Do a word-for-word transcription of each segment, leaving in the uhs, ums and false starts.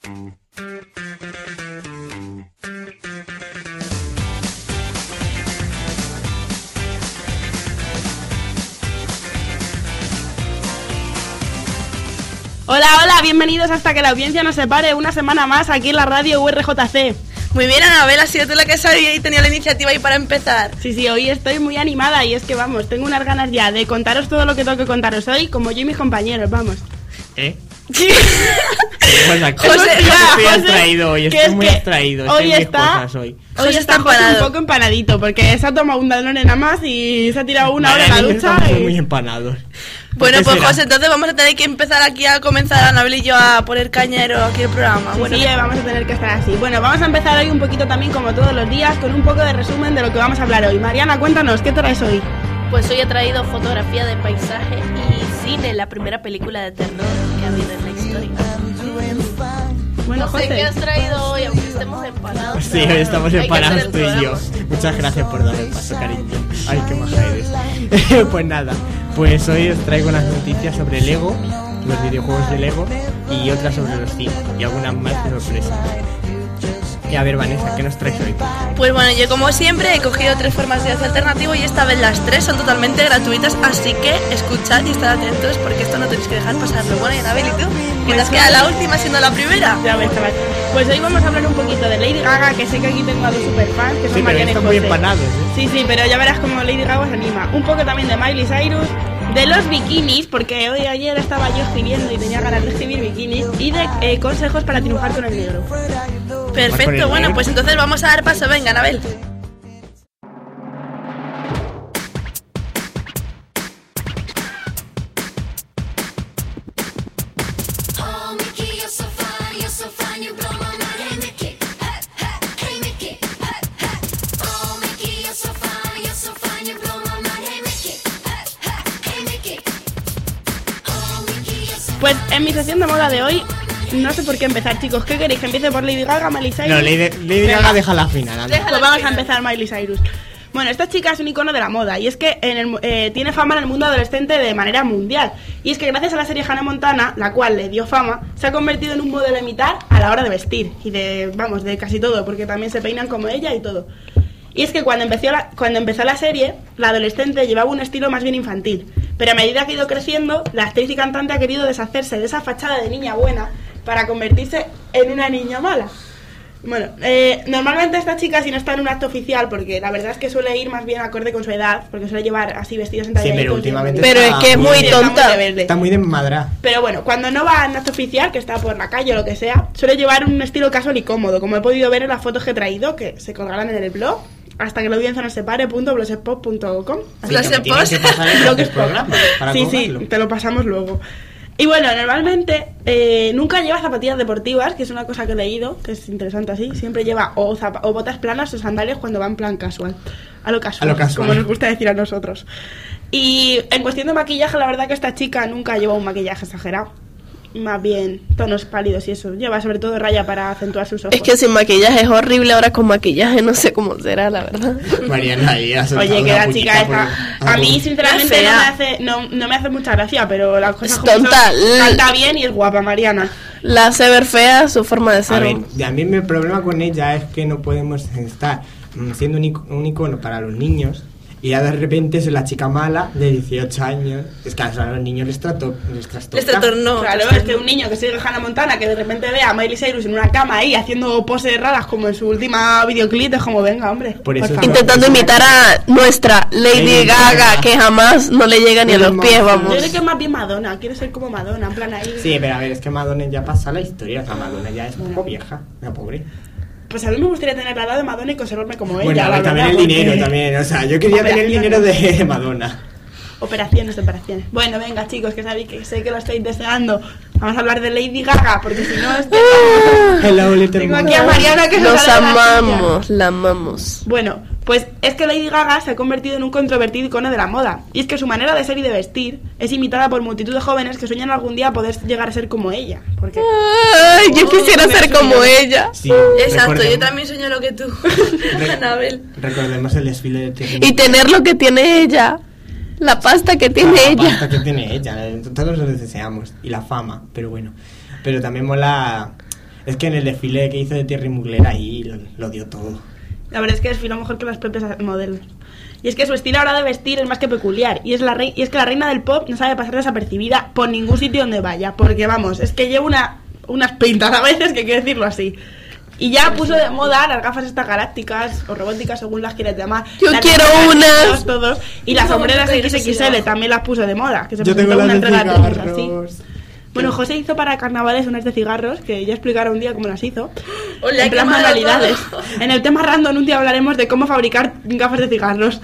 Hola, hola, bienvenidos hasta que la audiencia nos separe una semana más aquí en la radio U R J C. Muy bien, Anabel, has sido tú la que sabía y tenía la iniciativa ahí para empezar. Sí, sí, hoy estoy muy animada y es que, vamos, tengo unas ganas ya de contaros todo lo que tengo que contaros hoy, como yo y mis compañeros, vamos. ¿Eh? Sí. José, José, estoy José, abstraído hoy, estoy muy abstraído, estoy hoy en mis está, cosas hoy. Hoy José está está José empanado. un poco empanadito, porque se ha tomado un Danone nada más y se ha tirado una hora en la Madre mía, ducha estamos y... muy empanados. Bueno, ¿Qué pues será? José, entonces vamos a tener que empezar aquí a comenzar, Anabel y yo, a poner cañero aquí el programa. Sí, Bueno, sí, vamos a tener que estar así. Bueno, vamos a empezar hoy un poquito también, como todos los días, con un poco de resumen de lo que vamos a hablar hoy. Mariana, cuéntanos, ¿qué traes hoy? Pues hoy he traído fotografía de paisaje y cine, la primera película de terror que ha habido en la historia. Bueno, No sé José. qué has traído hoy, aunque estemos empanados. Sí, hoy estamos Hay que hacer empanados el tú y yo. programa. Muchas gracias por darme el paso, cariño. Ay, qué maja eres. Pues nada, pues hoy os traigo unas noticias sobre Lego, los videojuegos de Lego, y otras sobre los cines, y algunas más de sorpresa. Y a ver, Vanessa, ¿qué nos traes hoy? pues bueno, yo como siempre he cogido tres formas de hacer alternativo y esta vez las tres son totalmente gratuitas, así que escuchad y estad atentos porque esto no tenéis que dejar pasarlo. Bueno, y Anabel, ¿y tú? ¿Qué te has quedado la última siendo la primera? Ya ves, chaval. Pues hoy vamos a hablar un poquito de Lady Gaga, que sé que aquí tengo a dos superfans, que son Sí, pero Mariana y están muy José. empanados, ¿eh? Sí, sí, pero ya verás cómo Lady Gaga se anima. Un poco también de Miley Cyrus, de los bikinis, porque hoy ayer estaba yo escribiendo y tenía ganas de escribir bikinis, y de eh, consejos para triunfar con el negro. Perfecto, bueno, pues entonces vamos a dar paso. Venga, Anabel. Oh, Mickey, you're so fine, you're so fine, you blow my mind. Hey, Mickey, hey, hey, hey, Mickey, hey, hey. Oh, Mickey, you're so fine, you're so fine, you blow my mind. Hey, Mickey, hey, hey, hey, Mickey. Oh, Mickey, you're so Pues en mi sesión de moda de hoy, no sé por qué empezar, chicos. ¿Qué queréis? ¿Que empiece por Lady Gaga, Miley Cyrus? No, Lady, Lady Venga. Gaga deja la final, anda. Pues vamos a empezar Miley Cyrus. Bueno, esta chica es un icono de la moda y es que en el, eh, tiene fama en el mundo adolescente de manera mundial. Y es que gracias a la serie Hannah Montana, la cual le dio fama, se ha convertido en un modelo a imitar a la hora de vestir y de, vamos, de casi todo, porque también se peinan como ella y todo. Y es que cuando empezó la, cuando empezó la serie, la adolescente llevaba un estilo más bien infantil, pero a medida que ha ido creciendo, la actriz y cantante ha querido deshacerse de esa fachada de niña buena para convertirse en una niña mala. Bueno, eh, normalmente esta chica, si no está en un acto oficial, porque la verdad es que suele ir más bien acorde con su edad, porque suele llevar así vestidos Sí, entalladitos. pero últimamente Pero está es que es muy de- tonta. Está muy de verde. Está muy de madra. Pero bueno, cuando no va en acto oficial, que está por la calle o lo que sea, suele llevar un estilo casual y cómodo, como he podido ver en las fotos que he traído, que se colgarán en el blog, hasta que la audiencia nos separe, punto blogspot punto com. Sí, Los que me tienen post. que pasar el Blogspot. programa para Sí, colgarlo. sí, te lo pasamos luego. Y bueno, normalmente eh, nunca lleva zapatillas deportivas, que es una cosa que he leído, que es interesante así. Siempre lleva o, zapa- o botas planas o sandalias cuando va en plan casual. A lo casual, A lo casual. como nos gusta decir a nosotros. Y en cuestión de maquillaje, la verdad que esta chica nunca lleva un maquillaje exagerado. Más bien tonos pálidos y eso. Lleva sobre todo raya para acentuar sus ojos. Es que sin maquillaje es horrible, ahora con maquillaje no sé cómo será, la verdad. Mariana ahí ha soltado Oye, que una la chica pullita esta... por- A mí, por- sinceramente, Es no fea. me, hace, no, no me hace mucha gracia, pero la cosa Es como son, tonta. canta bien y es guapa, Mariana. La hace ver fea su forma de A ser. ver, a mí mi problema con ella es que no podemos estar mm, siendo un, ic- un icono para los niños y ya de repente es la chica mala de dieciocho años. Es que a los niños les, trato, les trastoca. Les trastornó. Claro, es que un niño que sigue Hannah Montana, que de repente ve a Miley Cyrus en una cama ahí haciendo poses raras como en su última videoclip, es como, venga, hombre. Por eso favor. Intentando imitar a nuestra Lady, Lady Gaga, Gaga. que jamás no le llega ni a los pies, Yo vamos. creo que es más bien Madonna, quiere ser como Madonna, en plan ahí. Sí, pero a ver, es que Madonna ya pasa la historia. O sea, Madonna ya es un poco vieja, la pobre. Pues a mí me gustaría tener la edad de Madonna y conservarme como ella. Bueno, a la ver, también el verdad, dinero porque- también. O sea, yo quería tener el dinero Operaciones. de Madonna. Operaciones, operaciones. Bueno, venga, chicos, que sabéis que sé que lo estáis deseando. Vamos a hablar de Lady Gaga, porque si no... es que- Hello, little Tengo mom. aquí a Mariana que se Nos sale de la silla. amamos, la amamos. Bueno, pues es que Lady Gaga se ha convertido en un controvertido icono de la moda. Y es que su manera de ser y de vestir es imitada por multitud de jóvenes que sueñan algún día poder llegar a ser como ella. Porque Ay, yo Oh, quisiera me ser has como subido. ella. Sí, Exacto, recordemos- yo también sueño lo que tú, Re- Anabel. Recordemos el desfile de Terry. Y tener lo que tiene ella. La pasta que tiene la ella. pasta que tiene ella, todos lo deseamos. Y la fama, pero bueno. Pero también mola Es que en el desfile que hizo de Thierry Mugler ahí lo, lo dio todo. La verdad es que desfiló mejor que las propias modelos. Y es que su estilo ahora de vestir es más que peculiar. Y es, la rei- y es que la reina del pop no sabe pasar desapercibida por ningún sitio donde vaya. Porque vamos, es que lleva una, unas pintas a veces, que hay que decirlo así. Y ya puso de moda las gafas estas galácticas o robóticas, según las quieras llamar. Yo Las quiero gafas unas. todos, todos. Y las No, sombreras no, no, equis equis ele también las puso de moda. Que se Yo tengo presentó las una de entrega de premios cigarros. así. Bueno, José hizo para carnavales unas de cigarros, que ya explicaron un día cómo las hizo. Hola, En qué plan malo manualidades. todo. En el tema random un día hablaremos de cómo fabricar gafas de cigarros.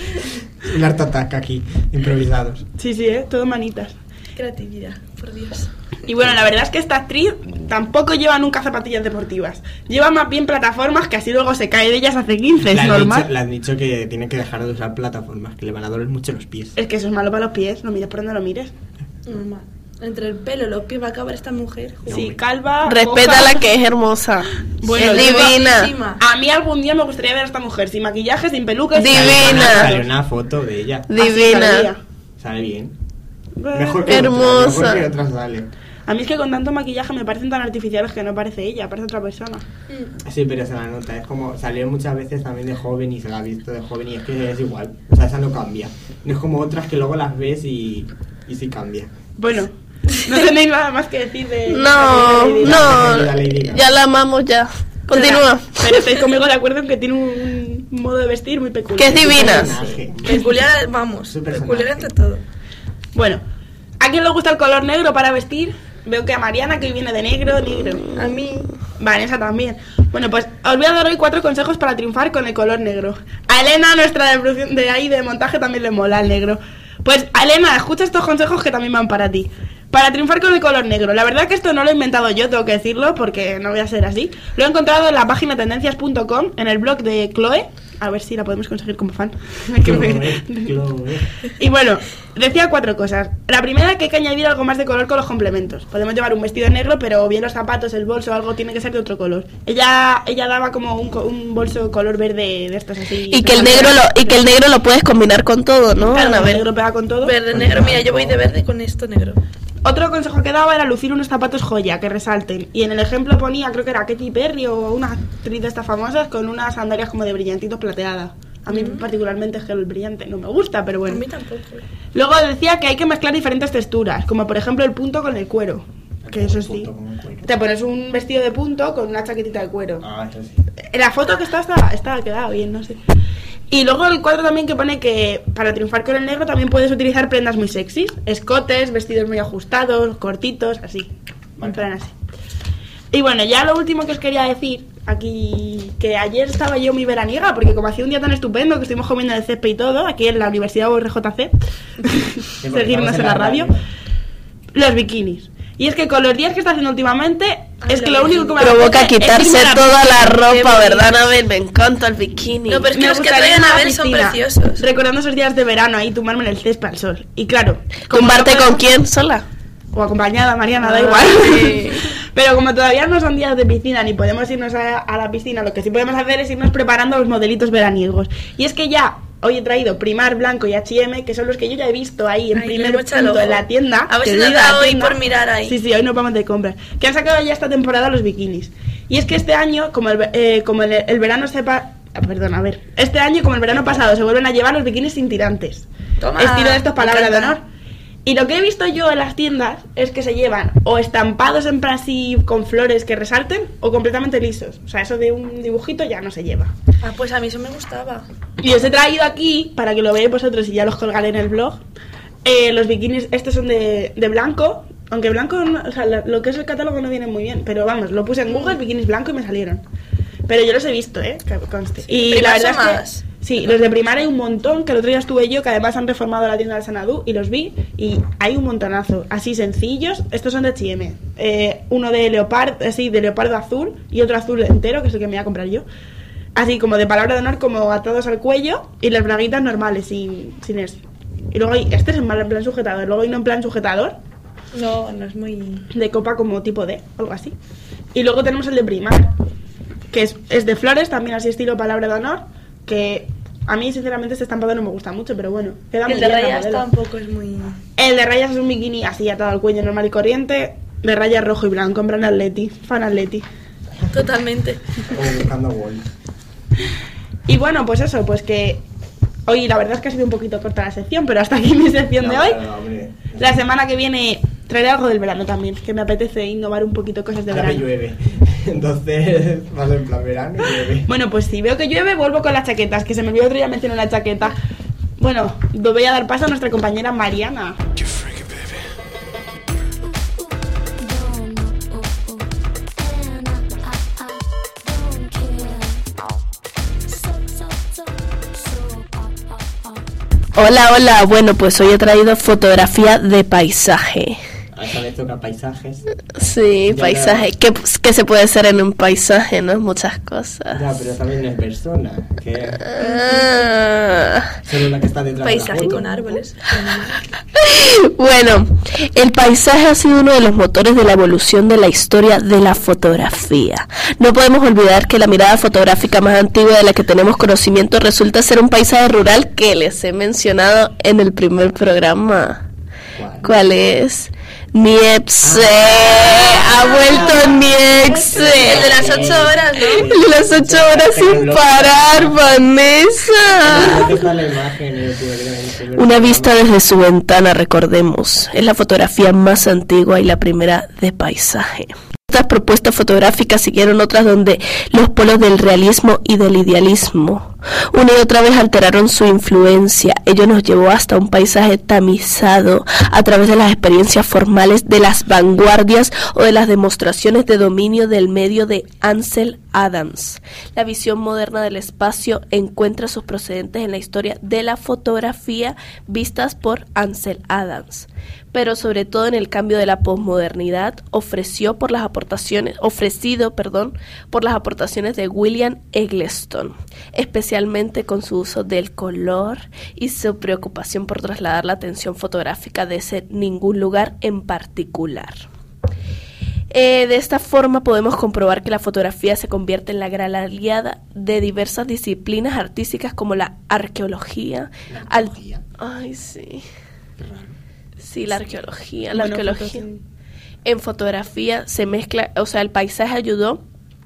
Un art attack aquí, improvisados. Sí, sí, ¿eh? Todo manitas. Creatividad, por Dios. Y bueno, la verdad es que esta actriz tampoco lleva nunca zapatillas deportivas. Lleva más bien plataformas, que así luego se cae de ellas hace quince, Le es han, normal. dicho, le han dicho que tiene que dejar de usar plataformas, que le van a doler mucho los pies. Es que eso es malo para los pies, no mires por donde lo mires. Normal. Entre el pelo y los pies va a acabar esta mujer. No, Sí, hombre. calva. Respétala, coja. que es hermosa. Bueno, es digo, divina. A mí algún día me gustaría ver a esta mujer sin maquillaje, sin peluca y sin Divina. Sale una foto de ella. Así Divina. saldría. Sale bien. Eh, Mejor que Hermosa. Otra, mejor que otra sale. A mí es que con tanto maquillaje me parecen tan artificiales que no parece ella, parece otra persona. Sí, pero se la nota. Es como salió muchas veces también de joven y se la ha visto de joven y es que es igual. O sea, esa no cambia. No es como otras que luego las ves y, y sí cambia. Bueno, no tenéis nada más que decir de... No, de Lady Gaga. no, de Lady Gaga. ya la amamos ya. Continúa. Pero estáis conmigo de acuerdo en que tiene un modo de vestir muy peculiar. Que es divina. Personaje. Peculiar, vamos. Su personaje. Peculiar entre todo. Bueno, ¿a quién le gusta el color negro para vestir? Veo que a Mariana, que hoy viene de negro, negro. A mí. Vanessa también. Bueno, pues os voy a dar hoy cuatro consejos para triunfar con el color negro. A Elena, nuestra de, producción- de ahí de montaje, también le mola el negro. Pues, Elena, escucha estos consejos que también van para ti. Para triunfar con el color negro. La verdad que esto no lo he inventado yo, tengo que decirlo, porque no voy a ser así. Lo he encontrado en la página tendencias punto com, en el blog de Chloe. A ver si la podemos conseguir como fan. Chloe, Chloe. Y bueno, decía cuatro cosas. La primera, que hay que añadir algo más de color con los complementos. Podemos llevar un vestido negro, pero bien los zapatos, el bolso, algo tiene que ser de otro color. Ella ella daba como un, co- un bolso color verde de estos así. Y que el negro lo, y que el negro lo puedes combinar con todo, ¿no? Claro, Ana, el ver. negro pega con todo. Verde, negro. Mira, yo voy de verde con esto negro. Otro consejo que daba era lucir unos zapatos joya, que resalten. Y en el ejemplo ponía, creo que era Katy Perry o una actriz de estas famosas, con unas sandalias como de brillantitos plateadas. A mí particularmente es que el brillante no me gusta, pero A bueno. mí tampoco. Luego decía que hay que mezclar diferentes texturas, como por ejemplo el punto con el cuero. Que eso sí. Punto con el cuero. Te pones un vestido de punto con una chaquetita de cuero. Ah, eso sí. En la foto que está, está, está quedado bien, no sé. Y luego el cuadro también que pone que para triunfar con el negro también puedes utilizar prendas muy sexys. Escotes, vestidos muy ajustados, cortitos, así. En Vale. plan así. Y bueno, ya lo último que os quería decir aquí, que ayer estaba yo muy veraniega, porque como hacía un día tan estupendo que estuvimos comiendo en el césped y todo, aquí en la Universidad U R J C, porque seguirnos estamos en la radio, los bikinis. Y es que con los días que está haciendo últimamente, es que lo único que me Provoca apetece es quitarse irme a la toda la piscina. ropa, ¿verdad, Anabel? Me encanta el bikini. No, pero es que Me los que gustaría traen irme a la Abel son piscina, preciosos. recordando esos días de verano ahí, tumbarme en el césped al sol. Y claro, como ¿Comparte no con podemos- quién? ¿Sola? O acompañada, Mariana, da Ah, igual. sí. Pero como todavía no son días de piscina ni podemos irnos a, a la piscina, lo que sí podemos hacer es irnos preparando los modelitos veraniegos. Y es que ya hoy he traído Primar, Blanco y H y M, que son los que yo ya he visto ahí en Ay, le primer hemos echado punto el en la ojo. tienda. A ver que si he nos ido a da la hoy tienda. por mirar ahí. Sí, sí, hoy nos vamos de compras. Que han sacado ya esta temporada los bikinis. Y es que este año, como el, ve- eh, como el, el verano sepa... ah, Perdón, a ver. Este año, como el verano pasado, se vuelven a llevar los bikinis sin tirantes. Toma, Estilo de estos me palabras de encanta. honor. Y lo que he visto yo en las tiendas es que se llevan o estampados en plan así con flores que resalten o completamente lisos. O sea, eso de un dibujito ya no se lleva. Ah, pues a mí eso me gustaba. Y os he traído aquí, para que lo veáis vosotros y ya los colgaré en el blog, eh, los bikinis, estos son de, de blanco. Aunque blanco, no- o sea, lo, lo que es el catálogo no viene muy bien. Pero vamos, lo puse en Google, bikinis blanco y me salieron. Pero yo los he visto, ¿eh? Que conste. Y Primar la verdad son es que... más. Sí, los de Primar hay un montón, que el otro día estuve yo, que además han reformado la tienda del Sanadú y los vi, y hay un montonazo, así sencillos. Estos son de H y M, eh, uno de leopardo, así de leopardo azul y otro azul entero, que es el que me voy a comprar yo, así como de palabra de honor, como atados al cuello, y las braguitas normales, sin, sin eso. Y luego hay, este es en mal- en plan sujetador, luego hay uno en plan sujetador, No, no es muy... de copa como tipo D, algo así. Y luego tenemos el de Primar, que es, es de flores, también así estilo palabra de honor, que a mí sinceramente este estampado no me gusta mucho, pero bueno, queda muy El de bien la rayas modelo. tampoco es muy... El de rayas es un bikini así atado al cuello normal y corriente, de raya rojo y blanco, en plan Atleti, fan Atleti. Totalmente. O buscando gol. Y bueno, pues eso, pues que hoy la verdad es que ha sido un poquito corta la sección, pero hasta aquí mi sección No, de hoy. no, no, hombre. La semana que viene traeré algo del verano también, que me apetece innovar un poquito cosas de Ahora que verano. llueve. Entonces, vas en plan verano y llueve. Bueno, pues si veo que llueve, vuelvo con las chaquetas, que se me olvidó otro día mencionar la chaqueta. Bueno, voy a dar paso a nuestra compañera Mariana. Hola, hola. Bueno, pues hoy he traído fotografía de paisaje. Esta vez toca paisajes. Sí, Ya, paisaje. ya. ¿Qué, qué se puede hacer en un paisaje? No es muchas cosas. Ya, pero también es persona. Que Ah. solo la que está detrás de la Paisaje foto. con árboles. Bueno, el paisaje ha sido uno de los motores de la evolución de la historia de la fotografía. No podemos olvidar que la mirada fotográfica más antigua de la que tenemos conocimiento resulta ser un paisaje rural que les he mencionado en el primer programa. ¿Cuál? ¿Cuál es? Niepce. Ha vuelto Niepce. El de las ocho horas, ¿no? El de las ocho horas sin parar, Vanessa. ¿Dónde está la imagen? en el primer- en el primer Una programa? vista desde su ventana, recordemos. Es la fotografía más antigua y la primera de paisaje. Estas propuestas fotográficas siguieron otras donde los polos del realismo y del idealismo una y otra vez alteraron su influencia. Ello nos llevó hasta un paisaje tamizado a través de las experiencias formales de las vanguardias o de las demostraciones de dominio del medio de Ansel Adams. La visión moderna del espacio encuentra sus procedentes en la historia de la fotografía vistas por Ansel Adams, pero sobre todo en el cambio de la posmodernidad ofreció por las aportaciones, ofrecido, perdón, por las aportaciones de William Eggleston, especialmente con su uso del color y su preocupación por trasladar la atención fotográfica desde ningún lugar en particular. Eh, de esta forma podemos comprobar que la fotografía se convierte en la gran aliada de diversas disciplinas artísticas como la arqueología. La al- arqueología. Ay, sí. Qué raro. Sí, la arqueología, la Bueno, arqueología. fotos, sí. En fotografía se mezcla, o sea, el paisaje ayudó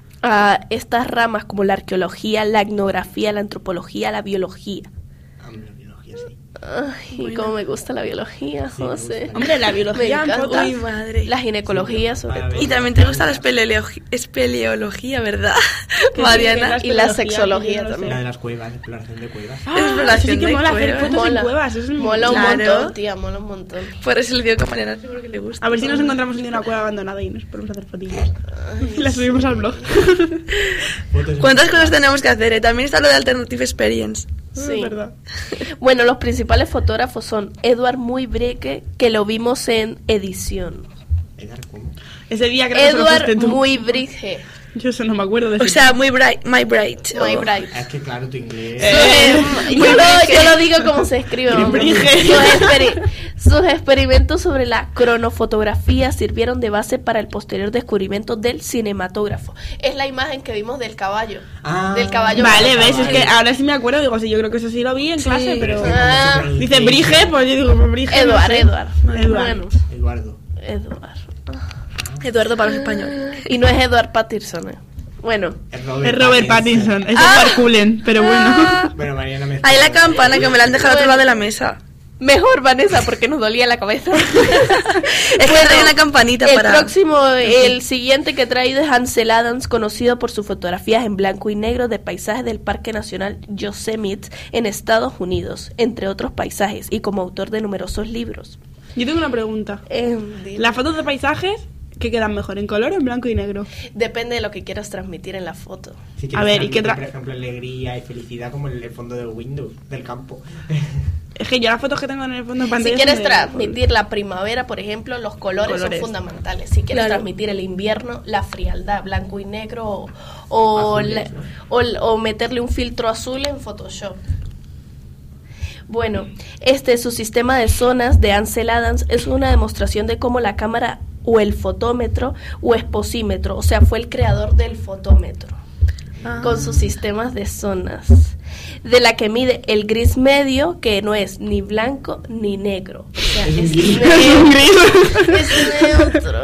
a estas ramas como la arqueología, la etnografía, la antropología, la biología. Ah, la biología, sí. Ay, cómo me gusta la biología, Sí, me José. gusta. Hombre, la Me biología en encanta. fotos. Uy, madre. La ginecología, Sí, sobre para todo. Y también te gusta la espeleologi- espeleología, ¿verdad? Que Mariana. sí, y la espeleología, sexología que yo no también. La de las cuevas, exploración de cuevas. Ah, eso sí Exploración que de mola hacer cuevas. fotos en Mola. cuevas. Eso es muy Mola un Claro. montón, tía, mola un montón. Por eso le digo que a Mariana seguro que le gusta. A ver si nos encontramos un día en una cueva abandonada y nos podemos hacer fotillos. Y las subimos al blog. Fotos en ¿Cuántas cuevas. cosas tenemos que hacer? eh? También está lo de Alternative Experience. Sí. Es verdad. Bueno, los principales fotógrafos son Edward Muybridge, que lo vimos en edición. Edgar, ¿cómo? Ese día creo que se lo Edward fuiste tú. Muybridge. Yo eso no me acuerdo de O ese. sea, muy bright, my bright. Oh. Muybridge. Es que claro, tu inglés. Eh, Yo lo, yo lo digo como se escribe. vamos. Muybridge. Sus, experi- sus experimentos sobre la cronofotografía sirvieron de base para el posterior descubrimiento del cinematógrafo. Es la imagen que vimos del caballo. Ah. Del caballo. Vale, ves, es vale. que ahora sí me acuerdo. Digo, sí, yo creo que eso sí lo vi en clase, pero. Ah. Dice Brige, pues yo digo, pues Brige. no Edward, sé. Edward. Edward. Bueno, Eduardo. Edward. Eduardo para los españoles. Y no es Edward Patterson. eh. Bueno. Es Robert, Es Robert Pattinson. Es Ah. Edward Cullen, pero bueno. Bueno, Mariana me Ahí la campana que me la han dejado al otro Bueno. lado de la mesa. Mejor Vanessa porque nos dolía la cabeza. Es que trae una campanita El para... próximo, el siguiente que he traído es Ansel Adams, conocido por sus fotografías en blanco y negro de paisajes del Parque Nacional Yosemite en Estados Unidos, entre otros paisajes, y como autor de numerosos libros. Yo tengo una pregunta. Eh, ¿Las fotos de paisajes qué quedan mejor, en color o en blanco y negro? Depende de lo que quieras transmitir en la foto. Si A quieres ver, ¿y qué transmitir, tra- por ejemplo, alegría y felicidad como en el fondo del Windows, del campo. Es que yo las fotos que tengo en el fondo de Si pantalla. quieres son de- transmitir la primavera, por ejemplo, los colores, Colores. son fundamentales. Si quieres Claro. transmitir el invierno, la frialdad, blanco y negro, o, o, Azules, le- ¿no? o- o meterle un filtro azul en Photoshop. Bueno, este su sistema de zonas de Ansel Adams es una demostración de cómo la cámara o el fotómetro o exposímetro, o sea, fue el creador del fotómetro Ah. con sus sistemas de zonas. de la que mide el gris medio, que no es ni blanco ni negro. O sea, Es un es, gris. Es un neutro. gris. Es neutro.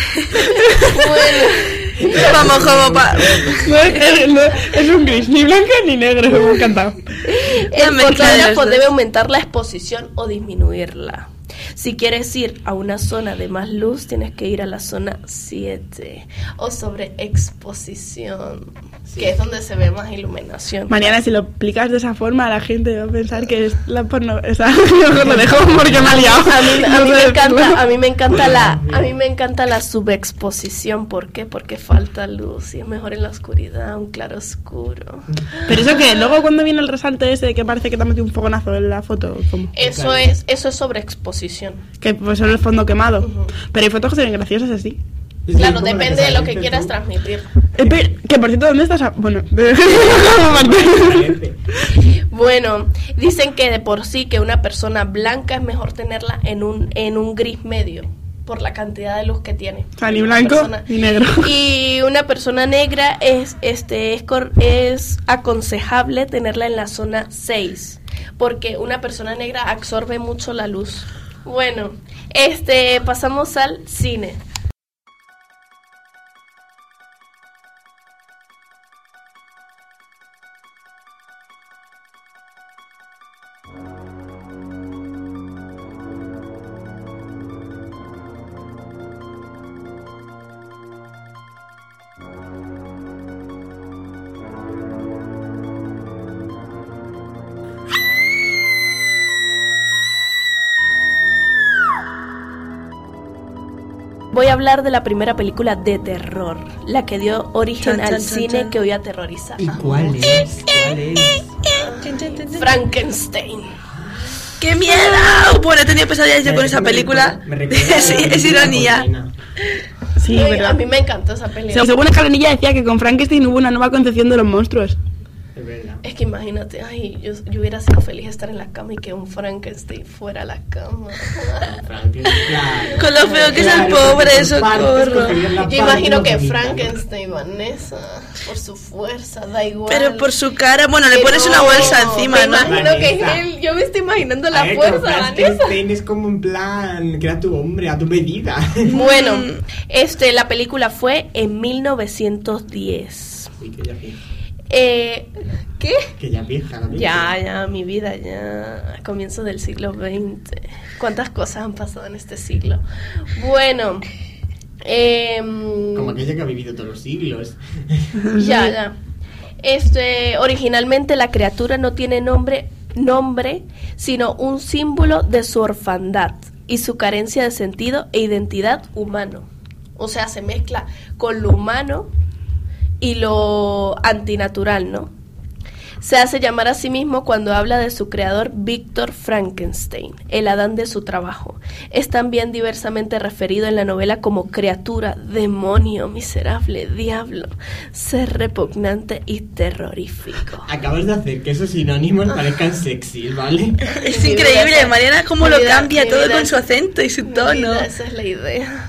Bueno, Vamos, como pa... No, es, no, es un gris, ni blanco ni negro, me ha encantado. el La mezcla de los fotógrafo dos. debe aumentar la exposición o disminuirla. Si quieres ir a una zona de más luz, tienes que ir a la zona siete o sobre exposición, que es donde se ve más iluminación. Mariana, si lo explicas de esa forma, la gente va a pensar que es la porno... O sea, mejor lo dejo porque me ha liado. A mí, a No mí sé me decirlo. encanta, a mí me encanta la, a mí me encanta la subexposición. ¿Por qué? Porque falta luz y es mejor en la oscuridad, un claro oscuro. Pero eso que luego cuando viene el resalte ese que parece que te ha metido un fogonazo en la foto, ¿cómo? Eso es, eso es sobreexposición. Que pues son el fondo quemado. Pero hay fotos que se ven graciosas así. Es Claro, como la depende que de lo que saliste quieras tú. transmitir. Eh, pero- que por cierto, ¿dónde estás? a- Bueno, Parece. Bueno, dicen que de por sí que una persona blanca es mejor tenerla en un, en un gris medio por la cantidad de luz que tiene. O sea, ni Una blanco persona- ni negro. Y una persona negra es este es, cor- es aconsejable tenerla en la zona seis, porque una persona negra absorbe mucho la luz. Bueno, este pasamos al cine. Voy a hablar de la primera película de terror, la que dio origen Chan, al chan, chan, cine chan. que hoy aterroriza. ¿Y a cuál muchos. es? ¿Cuál es? Frankenstein. ¡Qué miedo! Bueno, he tenido pesadillas yo con esa película. Me recuerda a Sí, la es película ironía. Cortina. Sí, Ay, a verdad. mí me encantó esa película. Según Escalenilla decía que con Frankenstein hubo una nueva concepción de los monstruos. Es verdad. Es que imagínate, ay, yo, yo hubiera sido feliz estar en la cama y que un Frankenstein fuera a la cama. Frankenstein. Con lo feo que es el Claro, pobre, porque sus partes socorro. cogerían la Yo parte imagino que bonita, ¿no? Frankenstein, Vanessa, por su fuerza, da igual. Pero por su cara, bueno, le Que pones no, una bolsa encima, me ¿no? imagino que Vanessa. es él, yo me estoy imaginando la A ver, fuerza, con Vanessa. Frankenstein es como en plan, crea tu hombre a tu medida. Bueno, este, la película fue en mil novecientos diez. Uy, que ya vieja. Eh, ¿Qué? Que ya vieja la película. Ya, ya, mi vida, ya. A comienzos del siglo veinte. ¿Cuántas cosas han pasado en este siglo? Bueno, em, Como aquella que ha vivido todos los siglos. ya, ya. Este, originalmente la criatura no tiene nombre, nombre, sino un símbolo de su orfandad y su carencia de sentido e identidad humano. O sea, se mezcla con lo humano y lo antinatural, ¿no? Se hace llamar a sí mismo cuando habla de su creador Víctor Frankenstein, el Adán de su trabajo. Es también diversamente referido en la novela como criatura, demonio, miserable, diablo, ser repugnante y terrorífico. Acabas de hacer que esos sinónimos parezcan sexy, ¿vale? Es Mi increíble, vida, Mariana, cómo mi lo vida, cambia mi todo vida, con su acento y su Mi tono. vida, esa es la idea.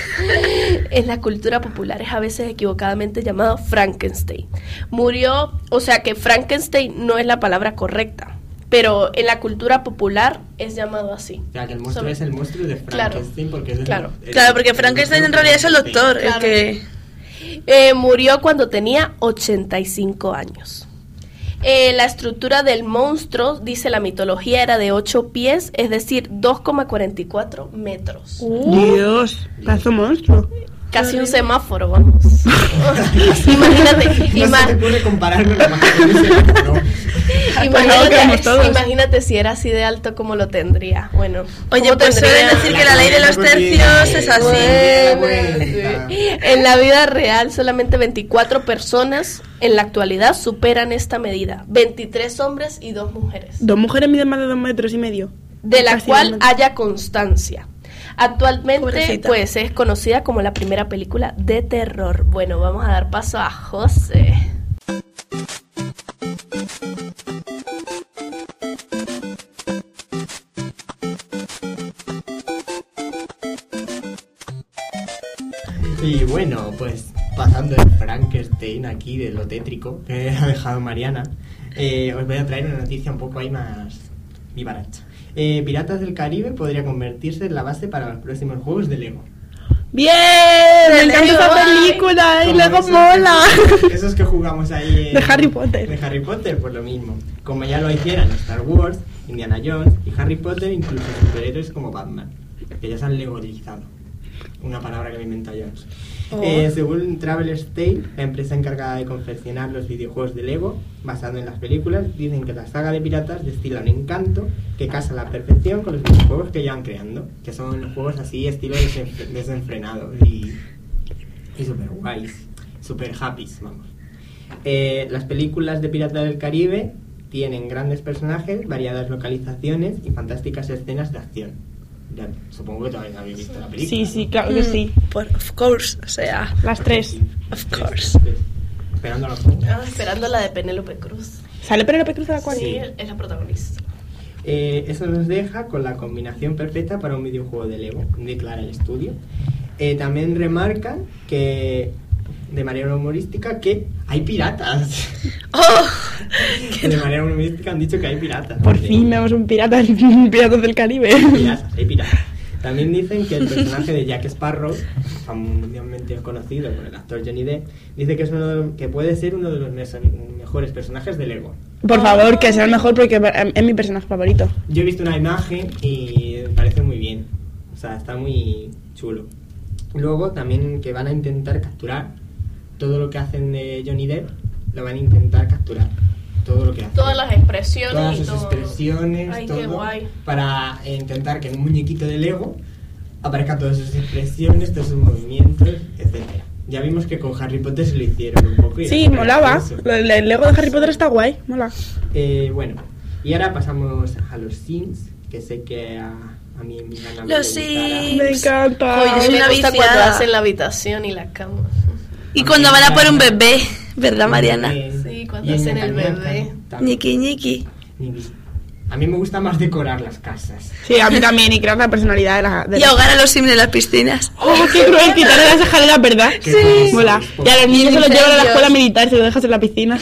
En la cultura popular es a veces equivocadamente llamado Frankenstein. Murió, o sea que Frankenstein no es la palabra correcta, pero en la cultura popular es llamado así. O sea, que el monstruo Sobre- es el monstruo de Claro, Frankenstein porque es el- claro. el- Claro, porque el Frankenstein en monstruo realidad es el doctor, Claro. el que... Eh, murió cuando tenía ochenta y cinco años. Eh, la estructura del monstruo, dice la mitología, era de ocho pies, es decir, dos coma cuarenta y cuatro metros. Dios, pedazo monstruo. Casi un semáforo, vamos. Imagínate, No se te ima- ocurre compararme con la imagen de ese monstruo. Algo que vamos imagínate, todos. imagínate si era así de alto, ¿cómo lo tendría? Bueno, Oye, ¿cómo pues tendría? suelen decir que la ley de los tercios es así. Bueno, Bueno, sí. sí. En la vida real, solamente veinticuatro personas en la actualidad superan esta medida. veintitrés hombres y dos mujeres. Dos mujeres miden más de dos metros y medio. De la Casi cual dos metros. haya constancia. Actualmente, Pobrecita. pues, es conocida como la primera película de terror. Bueno, vamos a dar paso a José. Y bueno, pues pasando de Frankenstein aquí, de lo tétrico que ha dejado Mariana, eh, os voy a traer una noticia un poco ahí más vivaracha. Eh, Piratas del Caribe podría convertirse en la base para los próximos juegos de Lego. ¡Bien! ¡Me encanta Lego, esa guay. película! ¡Y Como luego esos mola! que- Esos que jugamos ahí en- De Harry Potter. De Harry Potter, pues lo mismo. Como ya lo hicieran Star Wars, Indiana Jones y Harry Potter, incluso superhéroes como Batman, que ya se han legalizado. Una palabra que me inventa Jones. Oh. Eh, según Traveler's Tale, la empresa encargada de confeccionar los videojuegos de Lego, basado en las películas, dicen que la saga de piratas destila un encanto que casa a la perfección con los videojuegos que llevan creando, que son juegos así, estilo desenfre- desenfrenados y, y super guays, super happy, vamos. Eh, las películas de Piratas del Caribe tienen grandes personajes, variadas localizaciones y fantásticas escenas de acción. Ya, supongo que todavía habéis visto la película. Sí, sí, claro que sí. Por, of course, o sea, Las tres. of Tres, course. tres. Esperando a los juegos. Ah, esperando la de Penélope Cruz. ¿Sale Penélope Cruz de la cual? Sí. Es la protagonista. Eh, eso nos deja con la combinación perfecta para un videojuego de Lego, declara el estudio. Eh, también remarcan que, de manera humorística, que hay piratas. ¡Oh! De manera humorística han dicho que hay piratas. Por Sí. fin vemos un pirata en Piratas del Caribe. Hay piratas, hay piratas. También dicen que el personaje de Jack Sparrow, mundialmente conocido por el actor Johnny Depp, dice que, es uno de los- que puede ser uno de los mes- mejores personajes de Lego. Por favor, que sea el mejor porque es mi personaje favorito. Yo he visto una imagen y me parece muy bien. O sea, está muy chulo. Luego también que van a intentar capturar todo lo que hacen de Johnny Depp, lo van a intentar capturar. Todo lo que hacen. Todas las expresiones Todas y sus todo. expresiones, Ay, todo, qué guay. para eh, intentar que en un muñequito de Lego aparezcan todas sus expresiones, todos sus movimientos, etcétera. Ya vimos que con Harry Potter se lo hicieron un poco. Y Sí, era súper molaba. gracioso. Lo- El Lego de Harry Potter está guay, mola. Eh, bueno, y ahora pasamos a los Sims, que sé que a, a mí en mi canal Los le gustará. Sims. Me encanta. Oye, A mí soy me una gusta viciada. cuando hacen la habitación y la cama. Y cuando van a por un bebé, ¿verdad, Mariana? Eh, Sí, cuando y en hacen el Ñaca bebé. Ñaca también. Ñiqui, ñiqui. Ñiqui. A mí me gusta más decorar las casas. Sí, a mí también, y crear la personalidad de la... De Y la- ahogar a los Sims en las piscinas. ¡Oh, qué cruel! Quitarle las escaleras, ¿verdad? Qué Sí. Mola. fácil. Y a los niños se los llevan a la Incendios. escuela militar y se los dejas en la piscina.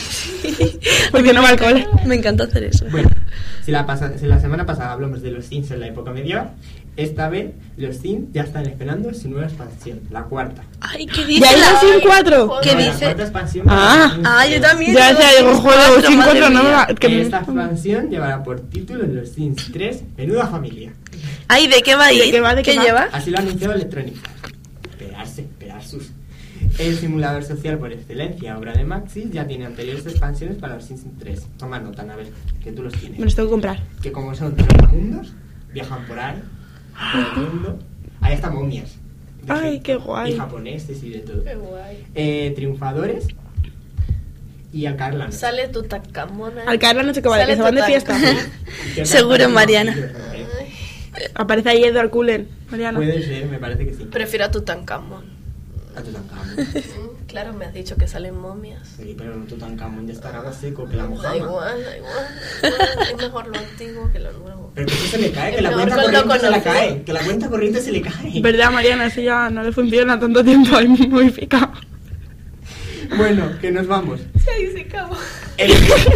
Porque no va al cole. Me encanta hacer eso. Bueno, si la, pasa- si la semana pasada hablamos de los Sims en la época medieval, esta vez los Sims ya están esperando su nueva expansión, la cuarta. Ay, ¿qué ¿Ya dice hay la- los Sims cuatro? ¿Qué No, la dice? cuarta expansión Ah. para los Ah, Sims yo tres. también. Ya los sé, digo, Sims joder, cuatro, los Sims madre cuatro no me mía. va... que- Esta expansión llevará por título Los Sims tres, Menuda Familia. Ay, ¿de qué va a ir? ¿De qué va, de qué va? lleva? Así lo ha anunciado Electronic Arts. Esperarse, esperar sus. El simulador social por excelencia, obra de Maxis, ya tiene anteriores expansiones para los Sims tres. Toma nota, a ver, que tú los tienes. Me los tengo que comprar. Que como son mundos, viajan por ahí, por el mundo. Ahí están momias. De Ay, gente, qué guay. Y japoneses y de todo. Qué guay. Eh, triunfadores y a Carla. Sale tu tacamona. Al caer la noche que vale, Sale que se van de tu fiesta. tac- Seguro, Mariana. Aparece ahí Edward Cullen, Mariana. Puede ser, me parece que sí. Prefiero a Tutankamón. A Tutankamón. Mm, Claro, me has dicho que salen momias. Sí, pero no Tutankamón ya está en agua seco, que la Da mojama. igual, da igual. da igual. Es mejor lo antiguo que lo nuevo. Pero que eso se le cae, que la No, cuenta no lo corriente se la conocí. cae. Que la cuenta corriente se le cae. ¿Verdad, Mariana? Eso ya no le funciona tanto tiempo ahí modificado. Bueno, que nos vamos. Sí, ahí se acabó. El-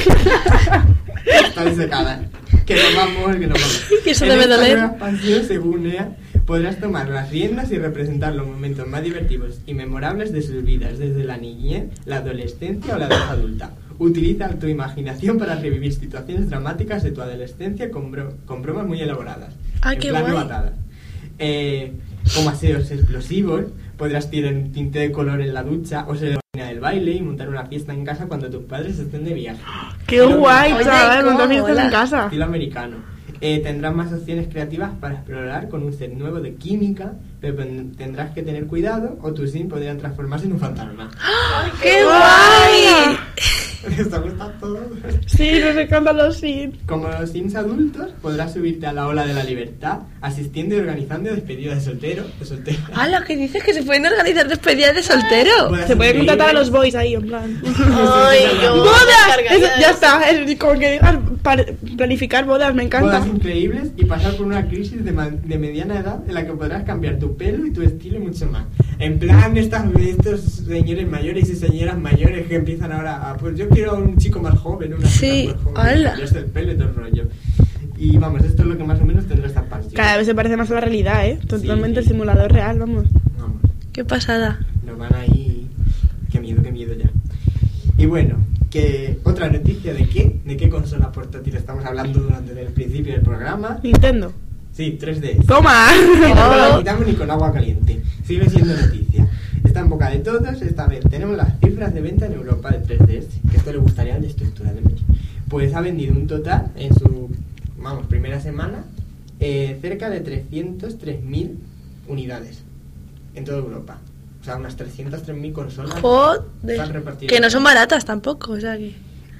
Está disecada. Que nos vamos, que nos vamos. Que eso En debe esta doler. nueva expansión, según E A, podrás tomar las riendas y representar los momentos más divertidos y memorables de sus vidas, desde la niñez, la adolescencia o la edad adulta. Utiliza tu imaginación para revivir situaciones dramáticas de tu adolescencia con, bro- con bromas muy elaboradas. Ah, En qué plan guay. novatada. Eh, como aseos explosivos, podrás tirar un tinte de color en la ducha o ser la del baile y montar una fiesta en casa cuando tus padres estén de viaje. ¡Qué Estilo guay, americano. chaval! cómo Montar fiestas mola. en casa. Estilo americano. Eh, tendrás más opciones creativas para explorar con un set nuevo de química, pero pen- tendrás que tener cuidado o tus sims podrían transformarse en un fantasma. ¡Qué guay! ¿Les ha gustado todo? Sí, nos encantan los Sims. Como los Sims adultos, podrás subirte a la ola de la libertad, asistiendo y organizando despedidas de soltero, de soltera. ¡Hala! ¿Qué dices? ¿Que se pueden organizar despedidas de soltero? Bodas Se puede contratar a increíbles. los boys ahí, en plan. Ay, yo ¡Bodas! descargaría Eso, ya eso. está, es como que digas par- planificar bodas, me encanta. Bodas increíbles y pasar por una crisis de, ma- de mediana edad en la que podrás cambiar tu pelo y tu estilo y mucho más. En plan, estas, estos señores mayores y señoras mayores que empiezan ahora a... Pues yo quiero un chico más joven, una Sí, chica más joven. ¡hala! Cambiarse el pelo y todo el rollo. Y vamos, esto es lo que más o menos tendrá esta expansión. Cada vez se parece más a la realidad, ¿eh? Totalmente Sí. el simulador real, vamos. Vamos, ¡Qué pasada! nos van ahí... Qué miedo, qué miedo ya. Y bueno, que otra noticia de qué, de qué consola portátil estamos hablando durante el principio del programa. Nintendo. Sí, tres D. ¡Toma! Y no la quitamos ni con agua caliente. Sigue siendo noticia. Está en boca de todos. Esta vez tenemos las cifras de venta en Europa de tres D S, que esto le gustaría al destructura de Meche. Pues ha vendido un total en su, vamos, primera semana, eh, cerca de trescientas tres mil unidades en toda Europa. O sea, unas trescientas tres mil consolas. están ¡Joder! repartidas. Que no son baratas tampoco, o sea que...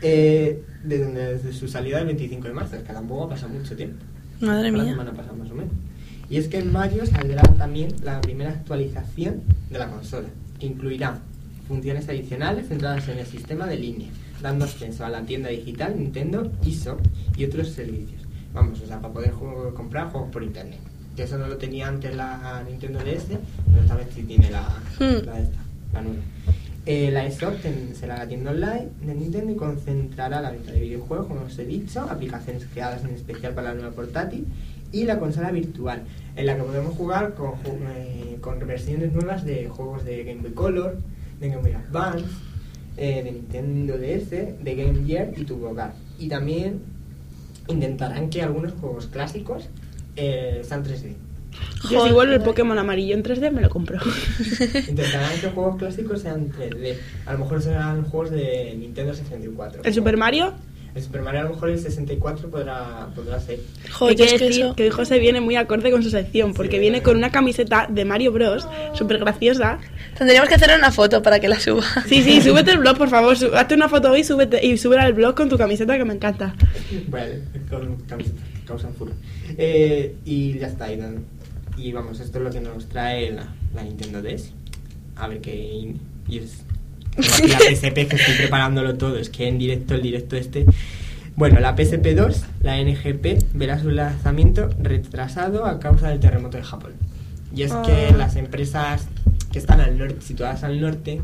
Eh, desde, desde su salida el veinticinco de marzo, es que tampoco ha pasado mucho tiempo. Madre La mía. semana pasada más o menos. Y es que en mayo saldrá también la primera actualización de la consola, que incluirá funciones adicionales centradas en el sistema de línea, dando acceso a la tienda digital Nintendo I S O y otros servicios. Vamos, o sea, para poder juego- comprar juegos por internet. Que eso no lo tenía antes la Nintendo D S, pero esta vez sí tiene la, Hmm. la esta, la nueva. Eh, la I S O ten- será la tienda online de Nintendo y concentrará la venta de videojuegos, como os he dicho, aplicaciones creadas en especial para la nueva portátil y la consola virtual, en la que podemos jugar con, ju- eh, con versiones nuevas de juegos de Game Boy Color, de Game Boy Advance, eh, de Nintendo D S, de Game Gear y TurboGrafx. Y también intentarán que algunos juegos clásicos eh, sean tres D. Yo si vuelve el Pokémon amarillo en tres D me lo compro. Intentarán que juegos clásicos sean tres D. A lo mejor serán juegos de Nintendo sesenta y cuatro. ¿El Super Mario? El Super Mario a lo mejor el sesenta y cuatro podrá, podrá ser. Joder, Hay es que que decir eso... que hoy José viene muy acorde con su sección, porque Sí, viene verdad. con una camiseta de Mario Bros, súper graciosa. Tendríamos que hacer una foto para que la suba. Sí, sí, súbete el blog, por favor, su- hazte una foto hoy súbete, y súbela al blog con tu camiseta que me encanta. Vale, con camisetas que causan furor. Eh, y ya está. Y, no- y vamos, esto es lo que nos trae la, la Nintendo D S. A ver qué... Y es... Aquí la P S P, que estoy preparándolo todo. Es que en directo, el directo este... Bueno, la P S P dos, la N G P, verá su lanzamiento retrasado a causa del terremoto de Japón. Y es que Ah. las empresas que están al norte, situadas al norte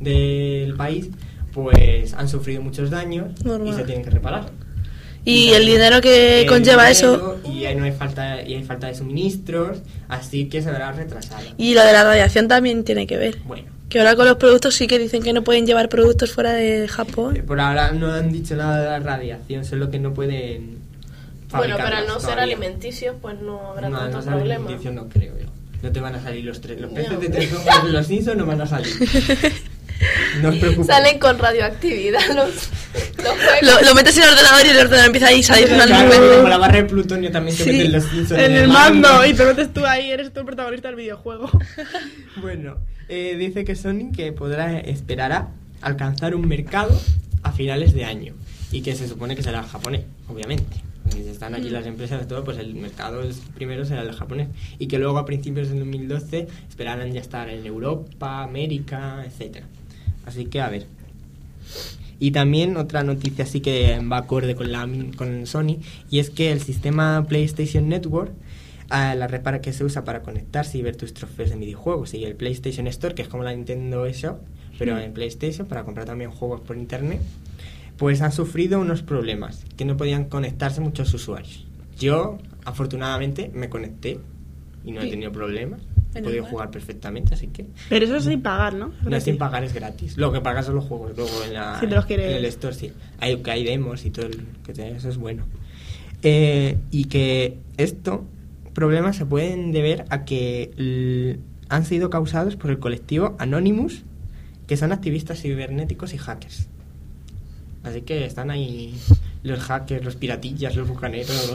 del país, pues han sufrido muchos daños Normal. y se tienen que reparar. Y el dinero que El conlleva dinero, eso... Y ahí no hay falta, y hay falta de suministros, así que se verá retrasado. Y lo de la radiación también tiene que ver. Bueno, Que ahora con los productos sí que dicen que no pueden llevar productos fuera de eh, Japón. por ahora no han dicho nada de la radiación, solo que no pueden Bueno, pero al fabricarlas no ser todavía. alimenticios, pues no habrá No, tanto no ser problema. alimenticio no creo yo. No te van a salir los tres. Los peces No. de tres ojos de los Simpsons no van a salir. No os preocupéis. Salen con radioactividad los, los juegos. Lo, lo metes en el ordenador y el ordenador empieza ahí a salir una Claro, nube. como la barra de plutonio también se Sí, meten los Simpsons En el mando, y te metes tú ahí, eres tú el protagonista del videojuego. Bueno, eh, dice que Sony que podrá esperará alcanzar un mercado a finales de año y que se supone que será el japonés, obviamente. Porque si están aquí las empresas de todo, pues el mercado es- primero será el japonés y que luego a principios del dos mil doce esperarán ya estar en Europa, América, etcétera. Así que a ver. Y también otra noticia así que va acorde con la con Sony, y es que el sistema PlayStation Network, a la red para que se usa para conectarse y ver tus trofeos de videojuegos, y el PlayStation Store, que es como la Nintendo eShop, pero en PlayStation, para comprar también juegos por internet, pues han sufrido unos problemas, que no podían conectarse muchos usuarios. Yo, afortunadamente, me conecté y no he Sí. tenido problemas. He Menos podido mal. jugar perfectamente, así que... Pero eso es sin pagar, ¿no? No es sin pagar, es gratis. Lo que pagas son los juegos. Luego en, la, Si te los quieres. en el store, sí. Hay, que hay demos y todo. El, que te- eso es bueno. Eh, y que esto, problemas se pueden deber a que l- han sido causados por el colectivo Anonymous, que son activistas cibernéticos y hackers. Así que están ahí los hackers, los piratillas, los bucaneros.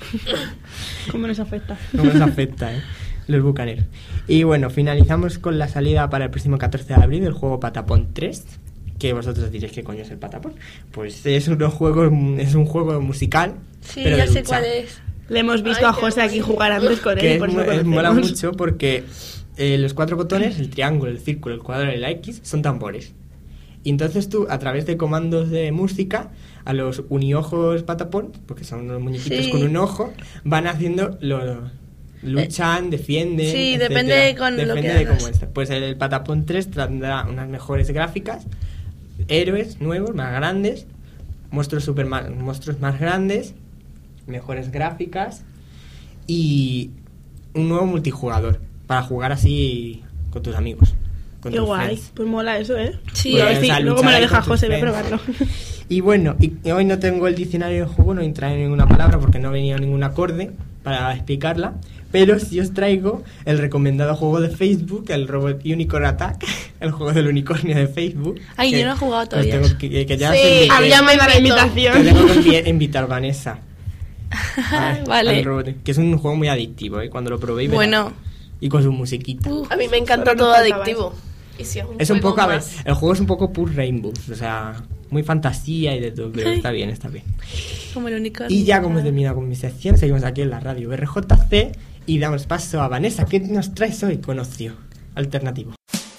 ¿Cómo nos afecta? No nos afecta, ¿eh? Los bucaneros. Y bueno, finalizamos con la salida para el próximo catorce de abril del juego Patapon tres, que vosotros diréis qué coño es el patapón. Pues es un juego, es un juego musical, Sí, pero de ya sé lucha. cuál es. Le hemos visto Ay, a qué José aquí guay. jugar antes con él Que y es, por eso mu- lo es- mola conocemos. mucho porque eh, los cuatro botones, el triángulo, el círculo, el cuadrado y la X, son tambores. Y entonces tú, a través de comandos de música, a los uniojos patapón, porque son unos muñequitos Sí. con un ojo, van haciendo lo luchan, defienden. sí, etcétera. depende de con lo Depende que de hagas. cómo está. Pues el patapón tres tendrá unas mejores gráficas, héroes nuevos, más grandes, monstruos super ma- monstruos más grandes, mejores gráficas y un nuevo multijugador para jugar así con tus amigos. Con Qué tus guay, friends. pues mola eso, ¿eh? Sí, Pues a Pues, ver si o sea, luego me luchar lo ahí deja con tus José, voy a friends. probarlo. Y bueno, y hoy no tengo el diccionario del juego, no entra en ninguna palabra porque no venía ningún acorde para explicarla. Pero sí os traigo el recomendado juego de Facebook, el Robot Unicorn Attack, el juego del unicornio de Facebook. Ay, que yo no he jugado os todavía. tengo que, que ya Sí, os invité. a mí ya me Manda la invitó. Te invitación. tengo que envi- invitar, Vanessa. Ay, Vale. al robot, que es un juego muy adictivo, ¿eh? Cuando lo probéis. verás. Bueno. Y con su musiquita. Uh, A mí me encanta Solo nos todo faltaba adictivo. Y si es un, Es un juego poco, a ver, más- el juego es un poco Pur Rainbows, o sea, muy fantasía y de todo, pero Ay. está bien, está bien. como el unicornio. Y ya como he terminado con mi sección, seguimos aquí en la radio R J C y damos paso a Vanessa. ¿Qué nos traes hoy con ocio alternativo?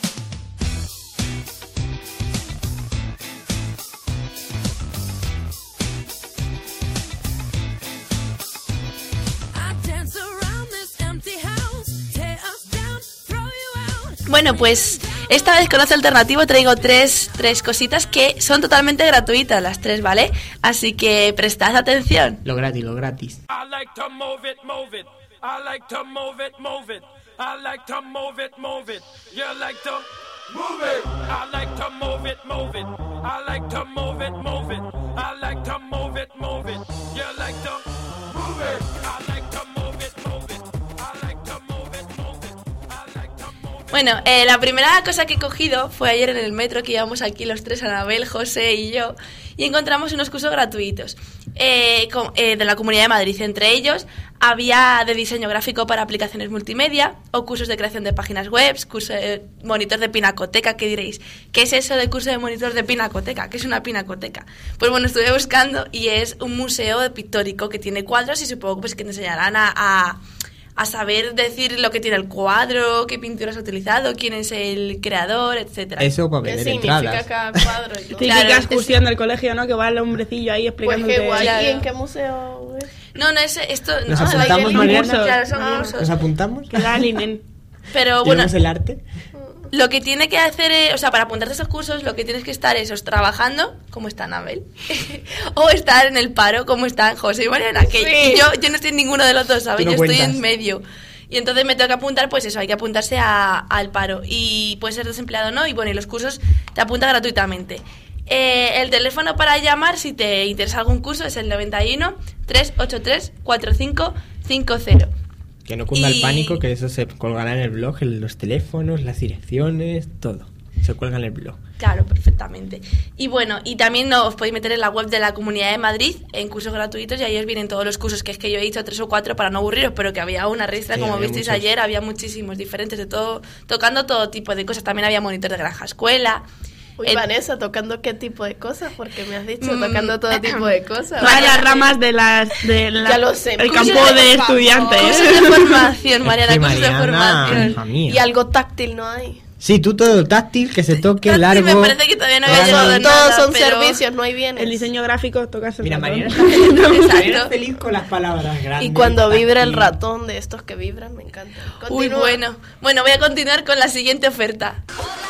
Bueno, pues esta vez con Ocio Alternativo traigo tres, tres cositas que son totalmente gratuitas, las tres, ¿vale? Así que prestad atención. Lo gratis, lo gratis. I like to move it, move it. I like to move it, move it. I like to move it, move it. You like to move it. I like to move it, move it. I like to move it, move it. I like to move it, move it. You like to move it. I like to move it, move it. I like to move it, move it. I like to move it. Bueno, eh, la primera cosa que he cogido fue ayer en el metro, que íbamos aquí los tres, Anabel, José y yo, y encontramos unos cursos gratuitos eh, com- eh, de la Comunidad de Madrid. Entre ellos había de diseño gráfico para aplicaciones multimedia o cursos de creación de páginas web, curso de monitor de pinacoteca. ¿Qué diréis? ¿Qué es eso de curso de monitor de pinacoteca? ¿Qué es una pinacoteca? Pues bueno, estuve buscando y es un museo pictórico que tiene cuadros y supongo pues, que te enseñarán a... a a saber decir lo que tiene el cuadro, qué pinturas ha utilizado, quién es el creador, etcétera. Eso para ¿Qué vender significa entradas. cada cuadro? Y todo? Típica Claro, excursión del colegio, ¿no? Que va el hombrecillo ahí Pues explicándote. qué guay. Claro. ¿Y en qué museo es? No, no es esto. ¿Nos no, apuntamos, hay Mariana? cursos, claro, son Ah. cursos. ¿Nos apuntamos? Que da el Inen. Pero ¿Y bueno, vemos el arte? lo que tiene que hacer, es- o sea, para apuntarte a esos cursos, lo que tienes que estar es o trabajando, como está Anabel, o estar en el paro, como están José y Mariana. Que Sí. y yo, yo no estoy en ninguno de los dos, ¿sabes? Tú no yo estoy cuentas. en medio. Y entonces me tengo que apuntar, pues eso, hay que apuntarse a- al paro. Y puedes ser desempleado o no, y bueno, y los cursos te apuntan gratuitamente. Eh, el teléfono para llamar, si te interesa algún curso, es el noventa y uno, trescientos ochenta y tres, cuarenta y cinco cincuenta. Que no cunda Y- el pánico, que eso se colgará en el blog, en los teléfonos, las direcciones, todo. Se cuelga en el blog. Claro, perfectamente. Y bueno, y también no, os podéis meter en la web de la Comunidad de Madrid en cursos gratuitos y ahí os vienen todos los cursos, que es que yo he dicho tres o cuatro para no aburriros, pero que había una ristra, Sí, como había visteis muchos. ayer, había muchísimos diferentes de todo, tocando todo tipo de cosas. También había monitor de granja escuela. Uy, El- Vanessa, ¿tocando qué tipo de cosas? Porque me has dicho Mm. tocando todo tipo de cosas. Todas las ramas de las de la- Ya lo sé. el Cursos campo de- de por favor. estudiantes. Cursos de formación, Mariana, Es que cursos de Mariana, formación. hija mía. Y algo táctil no hay. Sí, tú todo táctil, que se toque, Táctil largo. me parece que todavía no había grande. llegado Todos, nada, todos son pero- servicios, no hay bienes. El diseño gráfico tocas el Mira, ratón. Mariana está feliz, Mariana está Exacto. feliz con las palabras grandes. Y cuando vibra el táctil. ratón de estos que vibran, me encanta. Uy, Continúa. bueno. Bueno, voy a continuar con la siguiente oferta.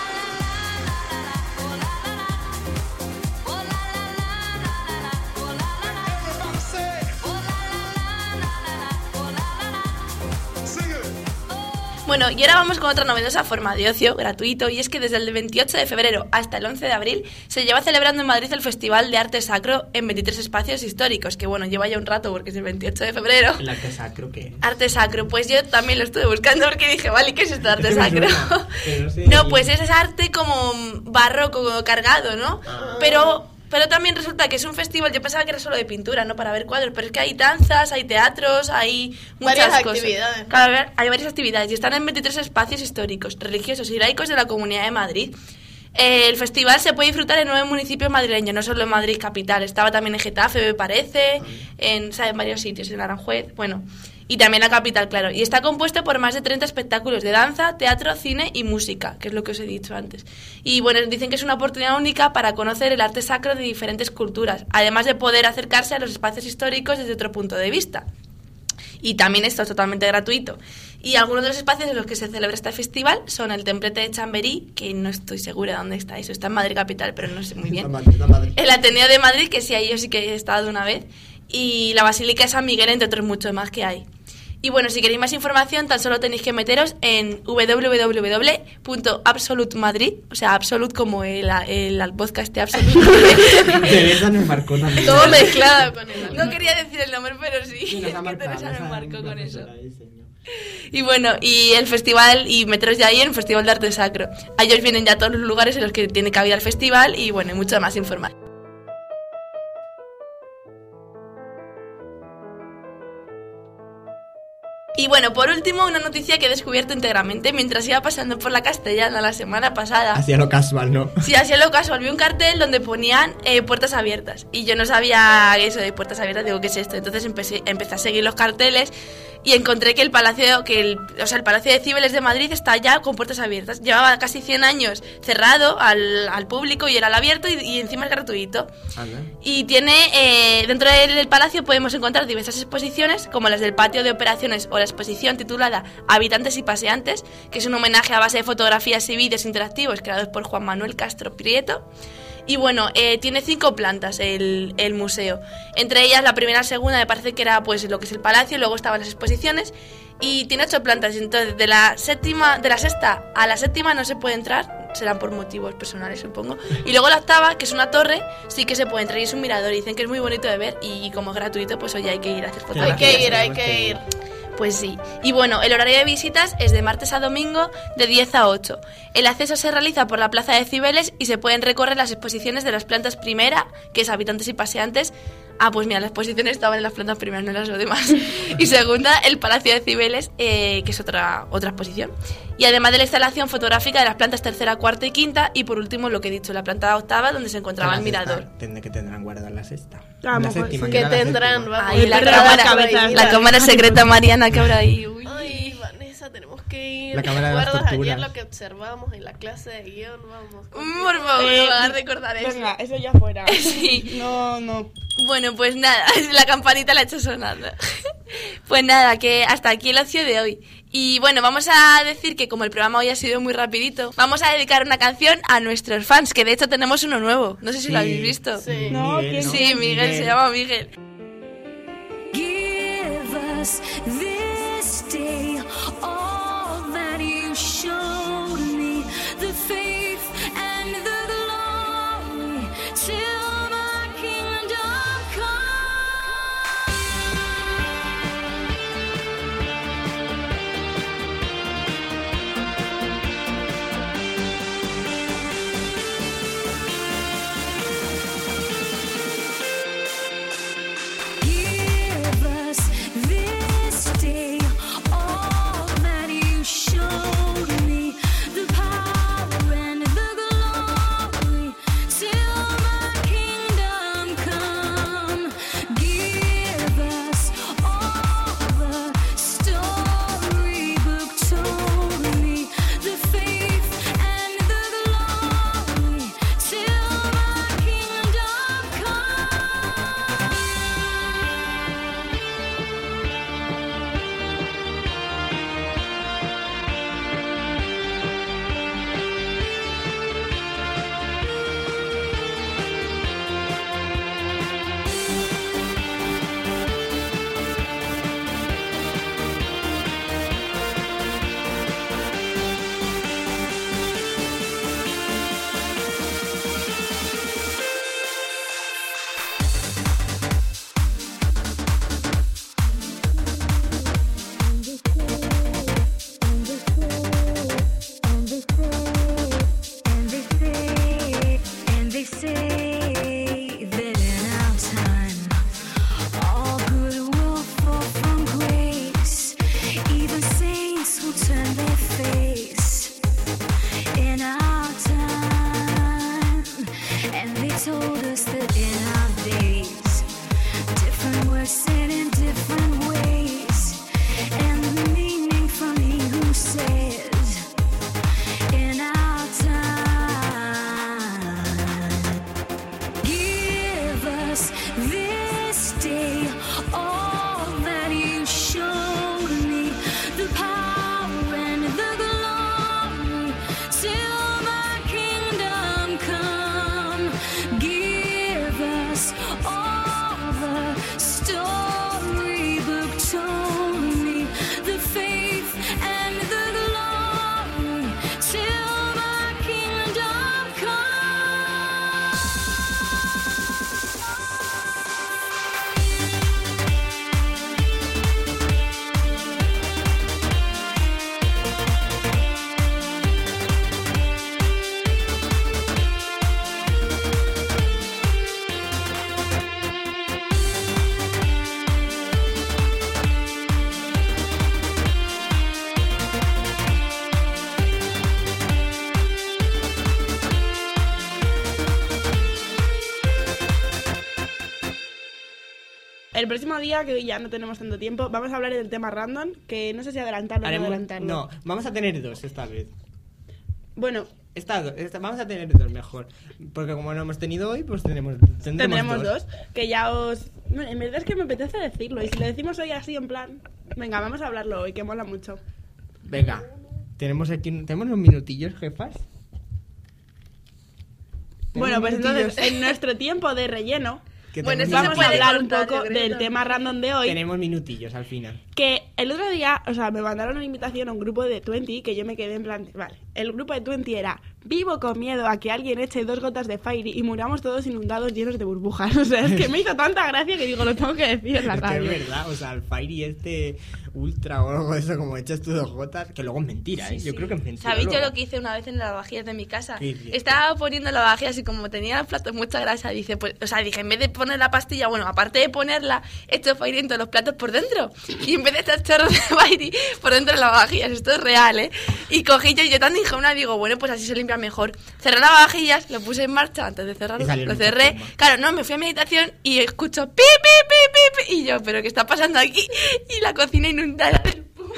Bueno, y ahora vamos con otra novedosa forma de ocio gratuito, y es que desde el veintiocho de febrero hasta el once de abril se lleva celebrando en Madrid el Festival de Arte Sacro en veintitrés espacios históricos, que bueno, lleva ya un rato porque es el veintiocho de febrero. El arte sacro, ¿qué? Arte sacro, pues yo también lo estuve buscando porque dije, vale, ¿qué es esto de arte Es que me sacro? suena, pero no sé. No, pues es arte como barroco, como cargado, ¿no? Ah. Pero, pero también resulta que es un festival, yo pensaba que era solo de pintura, ¿no? Para ver cuadros, pero es que hay danzas, hay teatros, hay muchas Varias cosas. actividades. Claro, hay varias actividades y están en veintitrés espacios históricos, religiosos y laicos de la Comunidad de Madrid. Eh, el festival se puede disfrutar en nueve municipios madrileños, no solo en Madrid capital. Estaba también en Getafe, me parece, en, o sea, en varios sitios, en Aranjuez, bueno, y también la capital, claro. Y está compuesto por más de treinta espectáculos de danza, teatro, cine y música, que es lo que os he dicho antes. Y bueno, dicen que es una oportunidad única para conocer el arte sacro de diferentes culturas, además de poder acercarse a los espacios históricos desde otro punto de vista. Y también esto es totalmente gratuito. Y algunos de los espacios en los que se celebra este festival son el Templete de Chamberí, que no estoy segura de dónde está eso, está en Madrid capital, pero no sé muy bien. El Ateneo de Madrid, que sí, ahí yo sí que he estado una vez, y la Basílica de San Miguel, entre otros muchos más que hay. Y bueno, si queréis más información, tan solo tenéis que meteros en doble u doble u doble u punto absolute madrid, o sea, Absolute como el, el, el podcast de Absolute. Teresa nos marcó también. Todo mezclado con el... No quería decir el nombre, pero sí, sí es que Teresa nos marcó con eso. Y bueno, y el festival, y meteros ya ahí en el Festival de Arte Sacro. Ahí os vienen ya todos los lugares en los que tiene cabida el festival y bueno, y mucha más información. Y bueno, por último, una noticia que he descubierto íntegramente mientras iba pasando por la Castellana la semana pasada. Hacía lo casual, ¿no? Sí, hacía lo casual. Vi un cartel donde ponían eh, puertas abiertas. Y yo no sabía eso de puertas abiertas, digo, ¿qué es esto? Entonces empecé, empecé a seguir los carteles y encontré que el Palacio, que el, o sea, el Palacio de Cibeles de Madrid está ya con puertas abiertas. Llevaba casi cien años cerrado al, al público y era al abierto y, y encima es gratuito. ¿Anda? Y tiene, eh, dentro del, del palacio podemos encontrar diversas exposiciones, como las del patio de operaciones o la exposición titulada Habitantes y Paseantes, que es un homenaje a base de fotografías y vídeos interactivos creados por Juan Manuel Castro Prieto. Y bueno, eh, tiene cinco plantas el, el museo. Entre ellas, la primera y la segunda me parece que era pues lo que es el palacio, luego estaban las exposiciones y tiene ocho plantas. Entonces, de la séptima, de la sexta a la séptima no se puede entrar, serán por motivos personales, supongo. Y luego la octava, que es una torre, sí que se puede entrar y es un mirador. Y dicen que es muy bonito de ver y como es gratuito, pues oye, hay que ir a hacer fotografías. Hay que ir, hay que ir. Pues sí. Y bueno, el horario de visitas es de martes a domingo de diez a ocho. El acceso se realiza por la Plaza de Cibeles y se pueden recorrer las exposiciones de las plantas primera, que es Habitantes y Paseantes. Ah, pues mira, las exposiciones estaban en las plantas primeras, no en las demás. Y segunda, el Palacio de Cibeles, eh, que es otra, otra exposición. Y además de la instalación fotográfica de las plantas tercera, cuarta y quinta. Y por último, lo que he dicho, la planta octava, donde se encontraba el mirador. Tendré que tendrán guardada la sexta. Ah, la pues, séptima, Que que era la tendrán, séptima. vamos. Ahí la Pero la cámara, cabeza, la cámara secreta Mariana que habrá ahí. Uy. Ay, Vanessa, tenemos que ir. La cámara de las ¿Recuerdas torturas. ayer lo que observamos en la clase de guión? Vamos. Mm, Por favor, Eh, me vas a recordar eso. Venga, eso ya fuera. Sí. No, no. Bueno, pues nada, la campanita la he hecho sonando. Pues nada, que hasta aquí el ocio de hoy. Y bueno, vamos a decir que como el programa hoy ha sido muy rapidito, vamos a dedicar una canción a nuestros fans, que de hecho tenemos uno nuevo. No sé si Sí. lo habéis visto. Sí. No, Miguel, ¿quién? ¿no? Sí, Miguel, se llama Miguel. Give us this day all that you showed me, the faith and the glory, till my kingdom come. Give us this day all that you showed me, the power and the glory, till my kingdom come. Give us all the storybook told me, the faith and the glory, till my kingdom come. And they say, and they say that in our time, all good will fall from grace. Even saints will turn their face. In our time. told us that in our days, different words said in different ways, and the meaning from he who says, in our time, give us this day all that you showed me, the power and the glory, till my kingdom come. Give us all the storybook told me, the faith and the glory, till my kingdom come. El próximo día, que hoy ya no tenemos tanto tiempo, vamos a hablar del tema random, que no sé si adelantarlo o no Haremos- adelantarlo. No, vamos a tener dos esta vez. Bueno, Esta, esta- vamos a tener dos mejor. Porque como no hemos tenido hoy, pues tenemos, tendremos tendremos dos. Que ya os... Bueno, en verdad es que me apetece decirlo. Y si lo decimos hoy así, en plan... Venga, vamos a hablarlo hoy, que mola mucho. Venga, tenemos aquí tenemos unos minutillos, jefas. Bueno, pues Tenemos entonces, minutillos. en nuestro tiempo de relleno... Que Bueno, tenemos eso se Vamos a puede hablar un cortar, poco yo creo, del ¿no? tema random de hoy. Tenemos minutillos al final. Que el otro día, o sea, me mandaron una invitación a un grupo de veinte que yo me quedé en plan, vale, el grupo de veinte era vivo con miedo a que alguien eche dos gotas de Fairy y muramos todos inundados llenos de burbujas. O sea, es que me hizo tanta gracia que digo, lo tengo que decir en la Es que radio. es verdad, o sea, el Fairy este ultra o algo de eso, como echas tú dos gotas, que luego es mentira, ¿eh? Yo creo que es mentira. ¿Sabéis yo luego. lo que hice una vez en las lavavajillas de mi casa? ¿Qué hiciste? Estaba poniendo la lavavajillas y como tenía el plato mucha grasa, dice, pues, o sea, dije, en vez de poner la pastilla, bueno, aparte de ponerla, he hecho Fairy en todos los platos por dentro. Y en vez de echar chorros de Fairy por dentro de las lavavajillas, esto es real, ¿eh? Y cogí yo, y yo tan una digo, bueno, pues así se limpia mejor. Cerré las lavavajillas, lo puse en marcha antes de cerrarlo, Y salieron lo cerré. muchas Claro, no, me fui a mi habitación y escucho pi, pi, pi, pi, pi, y yo, ¿pero qué está pasando aquí? Y la cocina inundada de espuma.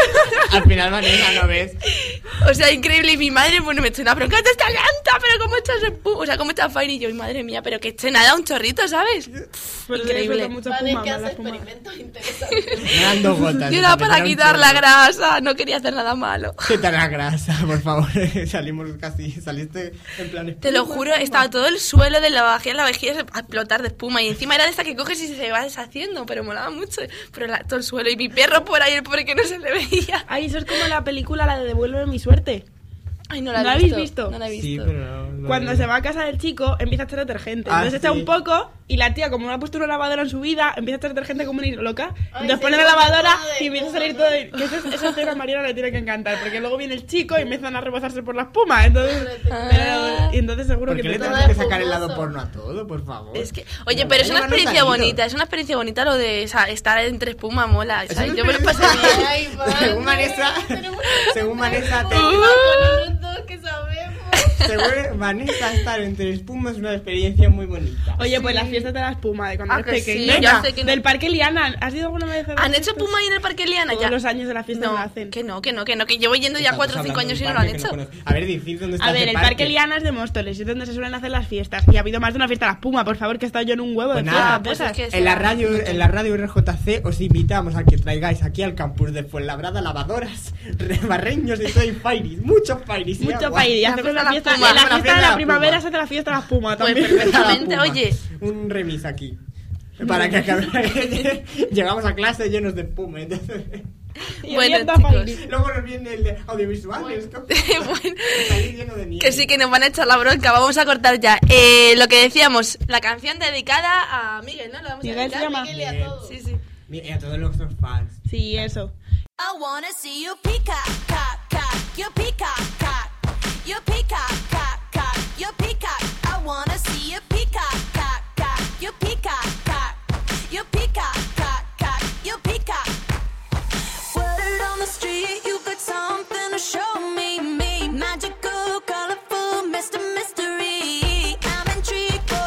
Al final, Vanessa, ¿no ves? O sea, increíble. Y mi madre, bueno, me echó una bronca, te está lenta, pero cómo echas espuma. O sea, cómo echas Fairy. Y yo, y madre mía, pero que eche nada, un chorrito, ¿sabes? Pero Increíble. suelta mucha Vale, espuma, que mala hace espuma. experimentos interesantes. Me dan dos gotas. Yo de era tanto, para era un quitar la chorro. grasa, no quería hacer nada malo. Quita la grasa, por favor. Salimos casi, saliste en plan Te lo espuma, juro, espuma. estaba todo el suelo de la lavavajillas, la vajilla a explotar de espuma. Y encima era de esta que coges y se va deshaciendo, pero molaba mucho. Pero la- todo el suelo. Y mi perro por ahí, el pobre que no se le veía. Ay, eso es como la película, la de Devuélveme mi suerte. Ay, no la he ¿No la habéis visto. visto? No la he visto. Sí, pero no, no Cuando no. se va a casa del chico, empieza a echar detergente. Ah, Entonces echa sí. un poco y la tía, como no ha puesto una lavadora en su vida, empieza a echar detergente como una loca. Ay, Entonces sí, pone la como lavadora todo de y empieza a salir espuma, todo. y- Que esa, esa escena a Mariana le tiene que encantar, porque luego viene el chico y empiezan a rebozarse por la espuma. Entonces, pero- y entonces seguro ¿Por que qué le te tenemos Todo que sacar el lado espumoso. porno a todo, por favor? Es que, oye, No, pero es no, una no, no, experiencia salido. bonita, es una experiencia bonita lo de o sea, estar entre espuma, mola. Eso ¿sabes? es Yo me lo pasé experiencia- bien. Ay, vale. Según Vanessa, según Vanessa, te- Con los dos que sabemos. según Vanessa, estar entre espuma es una experiencia muy bonita. Oye, pues las fiestas de la espuma de cuando Ah, eres que sí, pequeña. ya sé que no- Del Parque Liana. ¿Has ido alguna vez a las ¿Han hecho fiestas? puma ahí en el Parque Liana Todos ya? los años de la fiesta no, lo hacen. que no, que no, que no, que llevo yendo ya Estamos cuatro o cinco hablando años de y un no lo han parque que hecho. conozco. A ver, decid dónde está A ver, ese el Parque Liana es de Móstoles, es donde se suelen hacer las fiestas. Y ha habido más de una fiesta de la espuma, por favor, que he estado yo en un huevo Pues de nada, fiestas de pues esas. es que- En la radio, en la radio R J C os invitamos a que traigáis aquí al campus de Fuenlabrada lavadoras, barreños y todo y fairies, muchos fairies. y Mucho agua. país. Y La hacemos fiesta la de la fiesta. espuma. En la Hacemos la fiesta de la espuma. primavera se hace la fiesta de la espuma Pues también. perfectamente, La puma. oye. Un remis aquí. Para que acabe. Llegamos a clase llenos de espuma. Entonces... Y Bueno, oliendo a chicos. Fairy. Luego nos viene el de audiovisuales. ¿no? Bueno, Salir lleno de nieve. que sí que nos van a echar la bronca, vamos a cortar ya. Eh, lo que decíamos, la canción dedicada a Miguel, ¿no? La vamos a Miguel se dedicar. llama. Miguel y a todos. Sí, sí. Y a todos nuestros fans. Sí, eso. I wanna see you peacock, cock, cock, your peacock, cock, your peacock, cock, cock, your peacock. I wanna see you peacock, cock, cock, your peacock, cock, your peacock, cock, cock, your peacock. Word on the street, you got something to show me, me. Magical, colorful, Mister Mystery. I'm intrigued,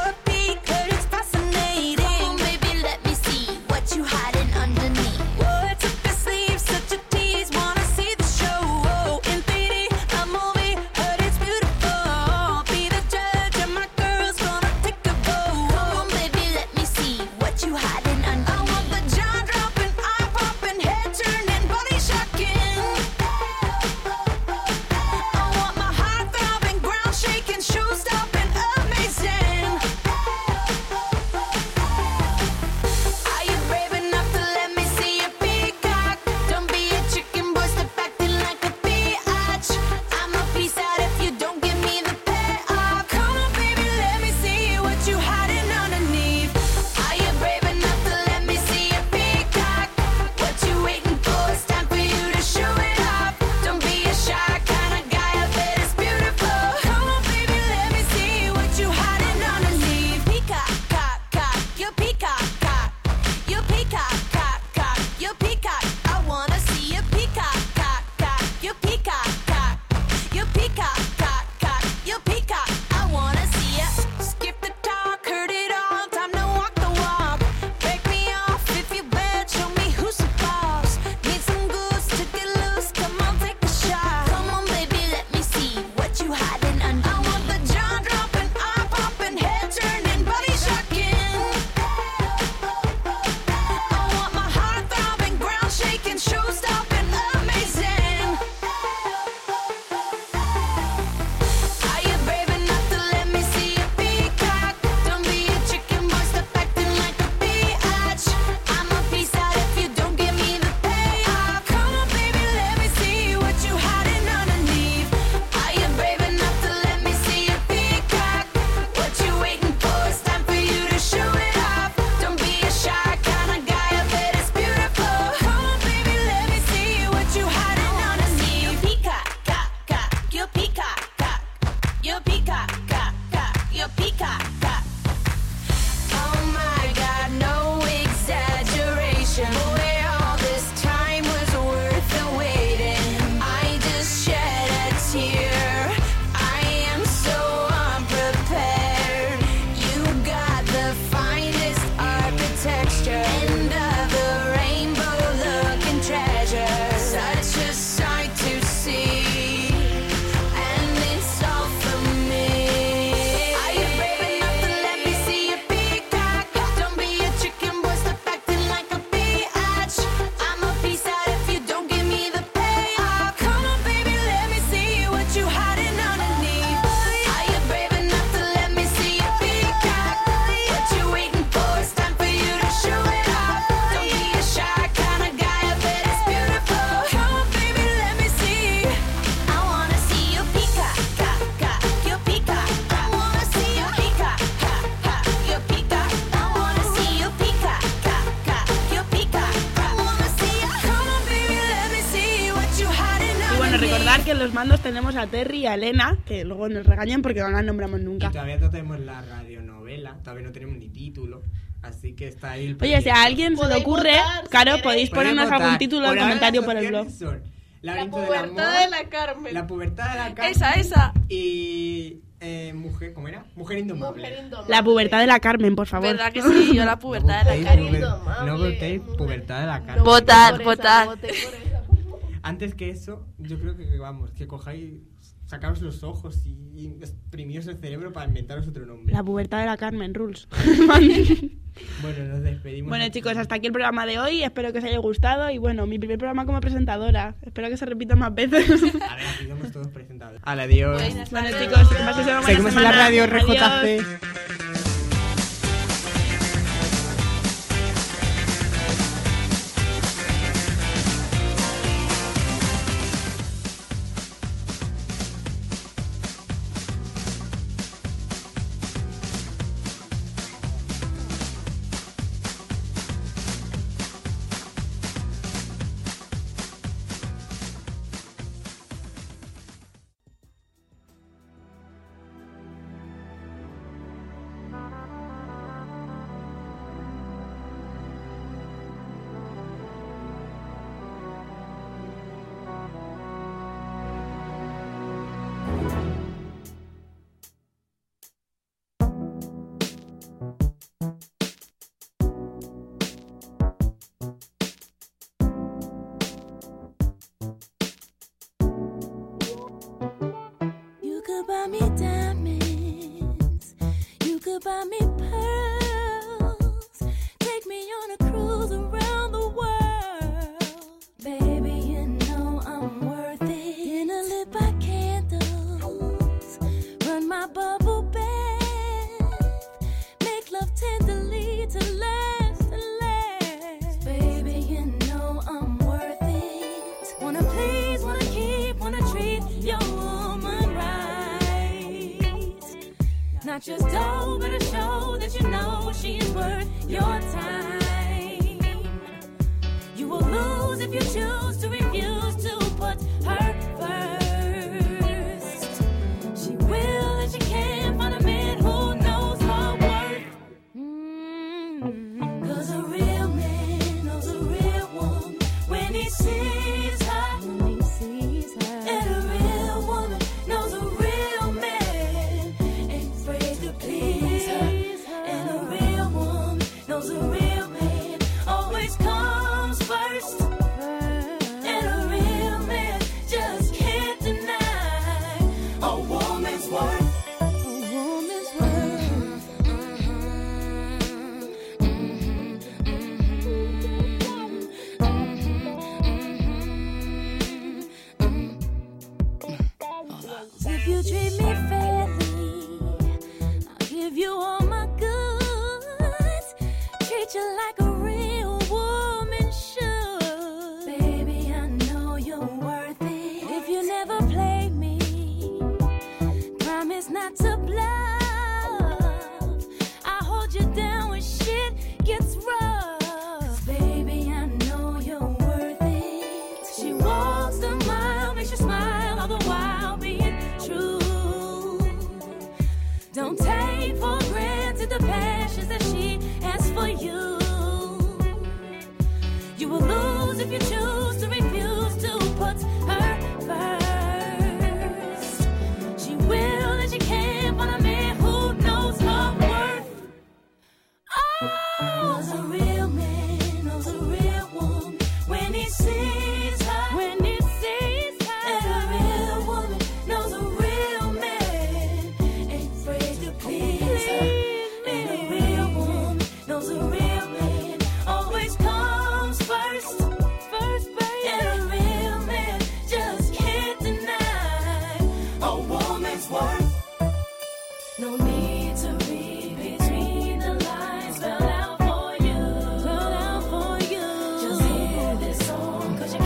que en los mandos tenemos a Terry y a Elena, que luego nos regañan porque no las nombramos nunca. Y todavía no tenemos la radionovela, todavía no tenemos ni título, así que está ahí el Oye, si a alguien se le Podéis ocurre, votar, si claro, queréis. podéis Podéis ponernos votar. algún título Por en ahora comentario las por el blog. opciones son La Laberinto del pubertad amor, de la Carmen. La pubertad de la Carmen. Esa, esa. Y eh, mujer, ¿cómo era? Mujer indomable. Mujer indomable. La pubertad de la Carmen, por favor. ¿Verdad que sí? Yo la pubertad de la No Carmen. votéis, Indomable. no votéis pubertad de la No Carmen. Votar, votéis por esa, votar. votéis por esa. Antes que eso, yo creo que, vamos, que cojáis, sacaros los ojos y, y exprimíos el cerebro para inventaros otro nombre. La pubertad de la Carmen, rules. Bueno, nos despedimos. Bueno, aquí. chicos, hasta aquí el programa de hoy. Espero que os haya gustado. Y bueno, mi primer programa como presentadora. Espero que se repita más veces. A ver, aquí somos todos presentados. Al adiós. Buenas Bueno, tardes. chicos, que paséis una buena Seguimos en la semana. radio R J Adiós. C. You could buy me diamonds, you could buy me pearls, take me on a cruise around the world. Baby, you know I'm worth it. Dinner lit by candles, run my bubble bath, make love tenderly to last and last. Baby, you know I'm worth it. Wanna please, wanna keep, wanna treat your woman right. Not just dough, but a show that you know she is worth your time. You will lose if you choose to refuse to put her first. She will and she can find a man who knows her worth. Mm-hmm. Cause a real man knows a real woman when he sees her. When he sees her. And a real woman knows a real man ain't afraid to please her. And a real woman knows a real man always comes first. And a real man just can't deny a woman's worth. A woman's worth. If you treat me fairly, I'll give you all my goods. Treat you like a real woman should. Baby, I know you're worth it. If you never play me, promise not to bluff. I'll hold you down when shit gets rough. 'Cause baby, I know you're worth it. She walks the mile, makes you smile, all the while being true. Don't take for granted the passions that she has for you. You will lose if you choose to refuse to put her first. She will and she can find a man who knows her worth. Oh, 'cause a real man knows a real woman when he sees her. When he sees her. And a real woman knows a real man ain't afraid to please her. And a real woman knows a real man always comes first. First, baby. And a real man just can't deny a woman's worth. No need to read between the lines, spelled out for you. Spelled out for you. Just hear this song, 'cause you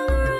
on the road.